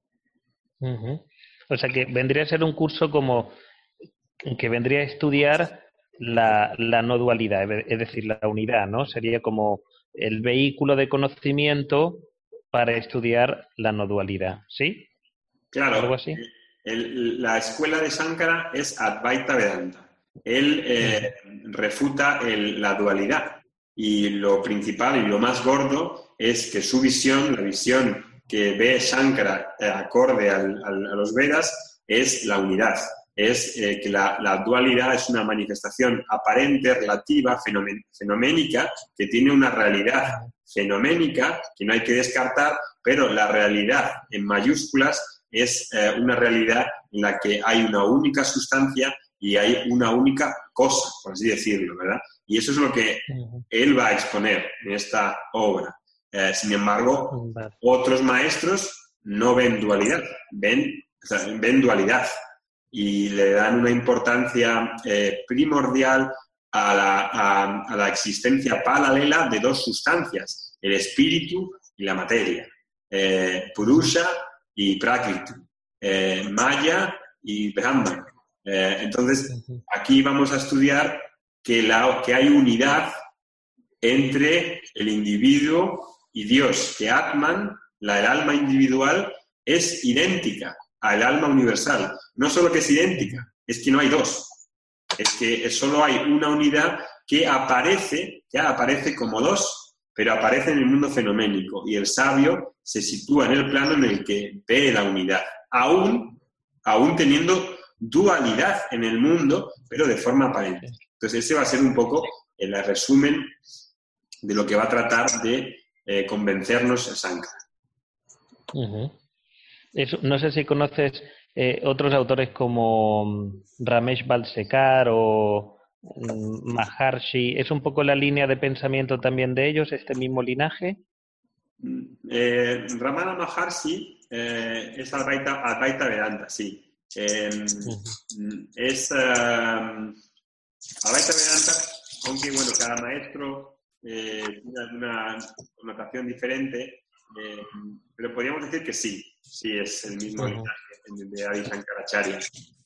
O sea que vendría a ser un curso como que vendría a estudiar la no dualidad, es decir, la unidad, ¿no? Sería como el vehículo de conocimiento para estudiar la no dualidad, ¿sí? Claro. ¿Algo así? La escuela de Shankara es Advaita Vedanta. Él refuta la dualidad. Y lo principal y lo más gordo es que su visión, la visión que ve Shankara acorde a los Vedas, es la unidad. Es que la dualidad es una manifestación aparente, relativa, fenoménica, que tiene una realidad fenoménica que no hay que descartar, pero la realidad en mayúsculas es una realidad en la que hay una única sustancia y hay una única cosa, por así decirlo, ¿verdad? Y eso es lo que él va a exponer en esta obra. Sin embargo, otros maestros no ven dualidad, ven dualidad y le dan una importancia primordial a la existencia paralela de dos sustancias, el espíritu y la materia, Purusha y Prakriti, Maya y Brahman. Entonces, aquí vamos a estudiar que hay unidad entre el individuo y Dios, que Atman, el alma individual, es idéntica al alma universal. No solo que es idéntica, es que no hay dos. Es que solo hay una unidad que aparece como dos, pero aparece en el mundo fenoménico. Y el sabio se sitúa en el plano en el que ve la unidad, aún teniendo dualidad en el mundo, pero de forma aparente. Entonces, ese va a ser un poco el resumen de lo que va a tratar de convencernos Sankara. No sé si conoces otros autores como Ramesh Balsekar o Maharshi. ¿Es un poco la línea de pensamiento también de ellos, este mismo linaje? Ramana Maharshi es Advaita Vedanta, sí. Es Advaita Vedanta, aunque bueno, cada maestro tiene una connotación diferente, pero podríamos decir que sí es el mismo linaje de Adi Shankaracharya.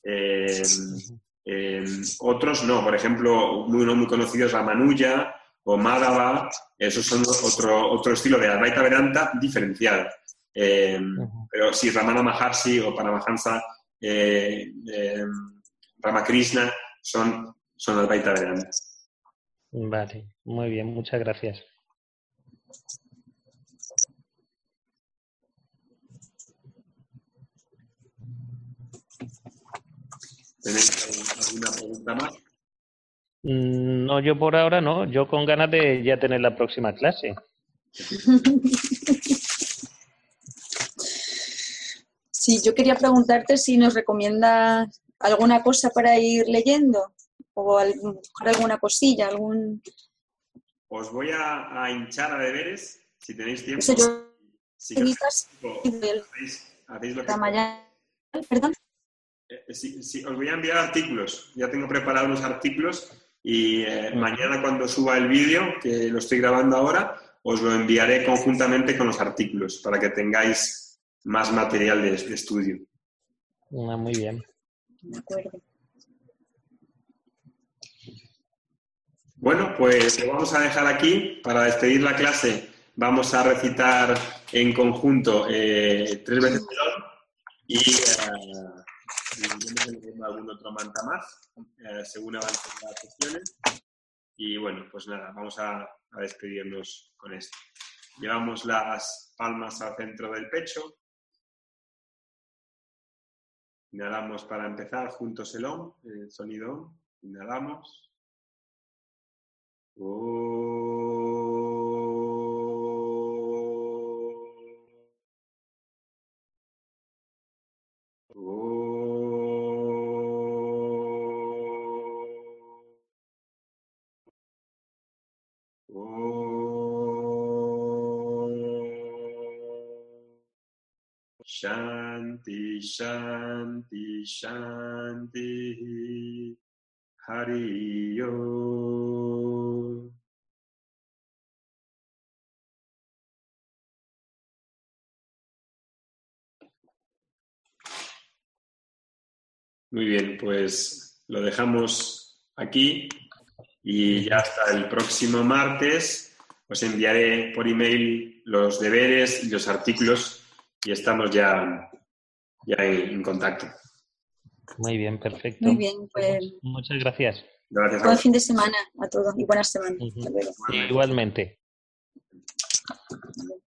Otros no, por ejemplo, uno muy conocido es Ramanuja o Madhava, esos son otro estilo de Advaita Vedanta diferenciado. Pero sí, Ramana Maharshi o Paramahansa Ramakrishna son Advaita Vedanta. Vale, muy bien, muchas gracias. ¿Tenéis alguna pregunta más? No, yo por ahora no. Yo con ganas de ya tener la próxima clase. Sí, yo quería preguntarte si nos recomiendas alguna cosa para ir leyendo o alguna cosilla, Os voy a hinchar a deberes, si tenéis tiempo. No sé, yo... Si hacéis lo que ¿Perdón? Sí, os voy a enviar artículos. Ya tengo preparados unos artículos y mañana cuando suba el vídeo, que lo estoy grabando ahora, os lo enviaré conjuntamente con los artículos para que tengáis más material de estudio. Muy bien. De acuerdo. Bueno, pues lo vamos a dejar aquí. Para despedir la clase vamos a recitar en conjunto 3 veces el Om y algún otro mantra más según avancen las sesiones. Y bueno, pues nada, vamos a despedirnos con esto. Llevamos las palmas al centro del pecho. Inhalamos para empezar juntos el Om, el sonido Om. Inhalamos. Shanti, Shanti, Shanti, Hari Om. Muy bien, pues lo dejamos aquí y ya hasta el próximo martes os enviaré por email los deberes y los artículos y estamos ya en contacto. Muy bien, perfecto. Muy bien, pues... Muchas gracias. Gracias a Buen vosotros. fin de semana a todos y buenas semanas. Hasta luego. Igualmente.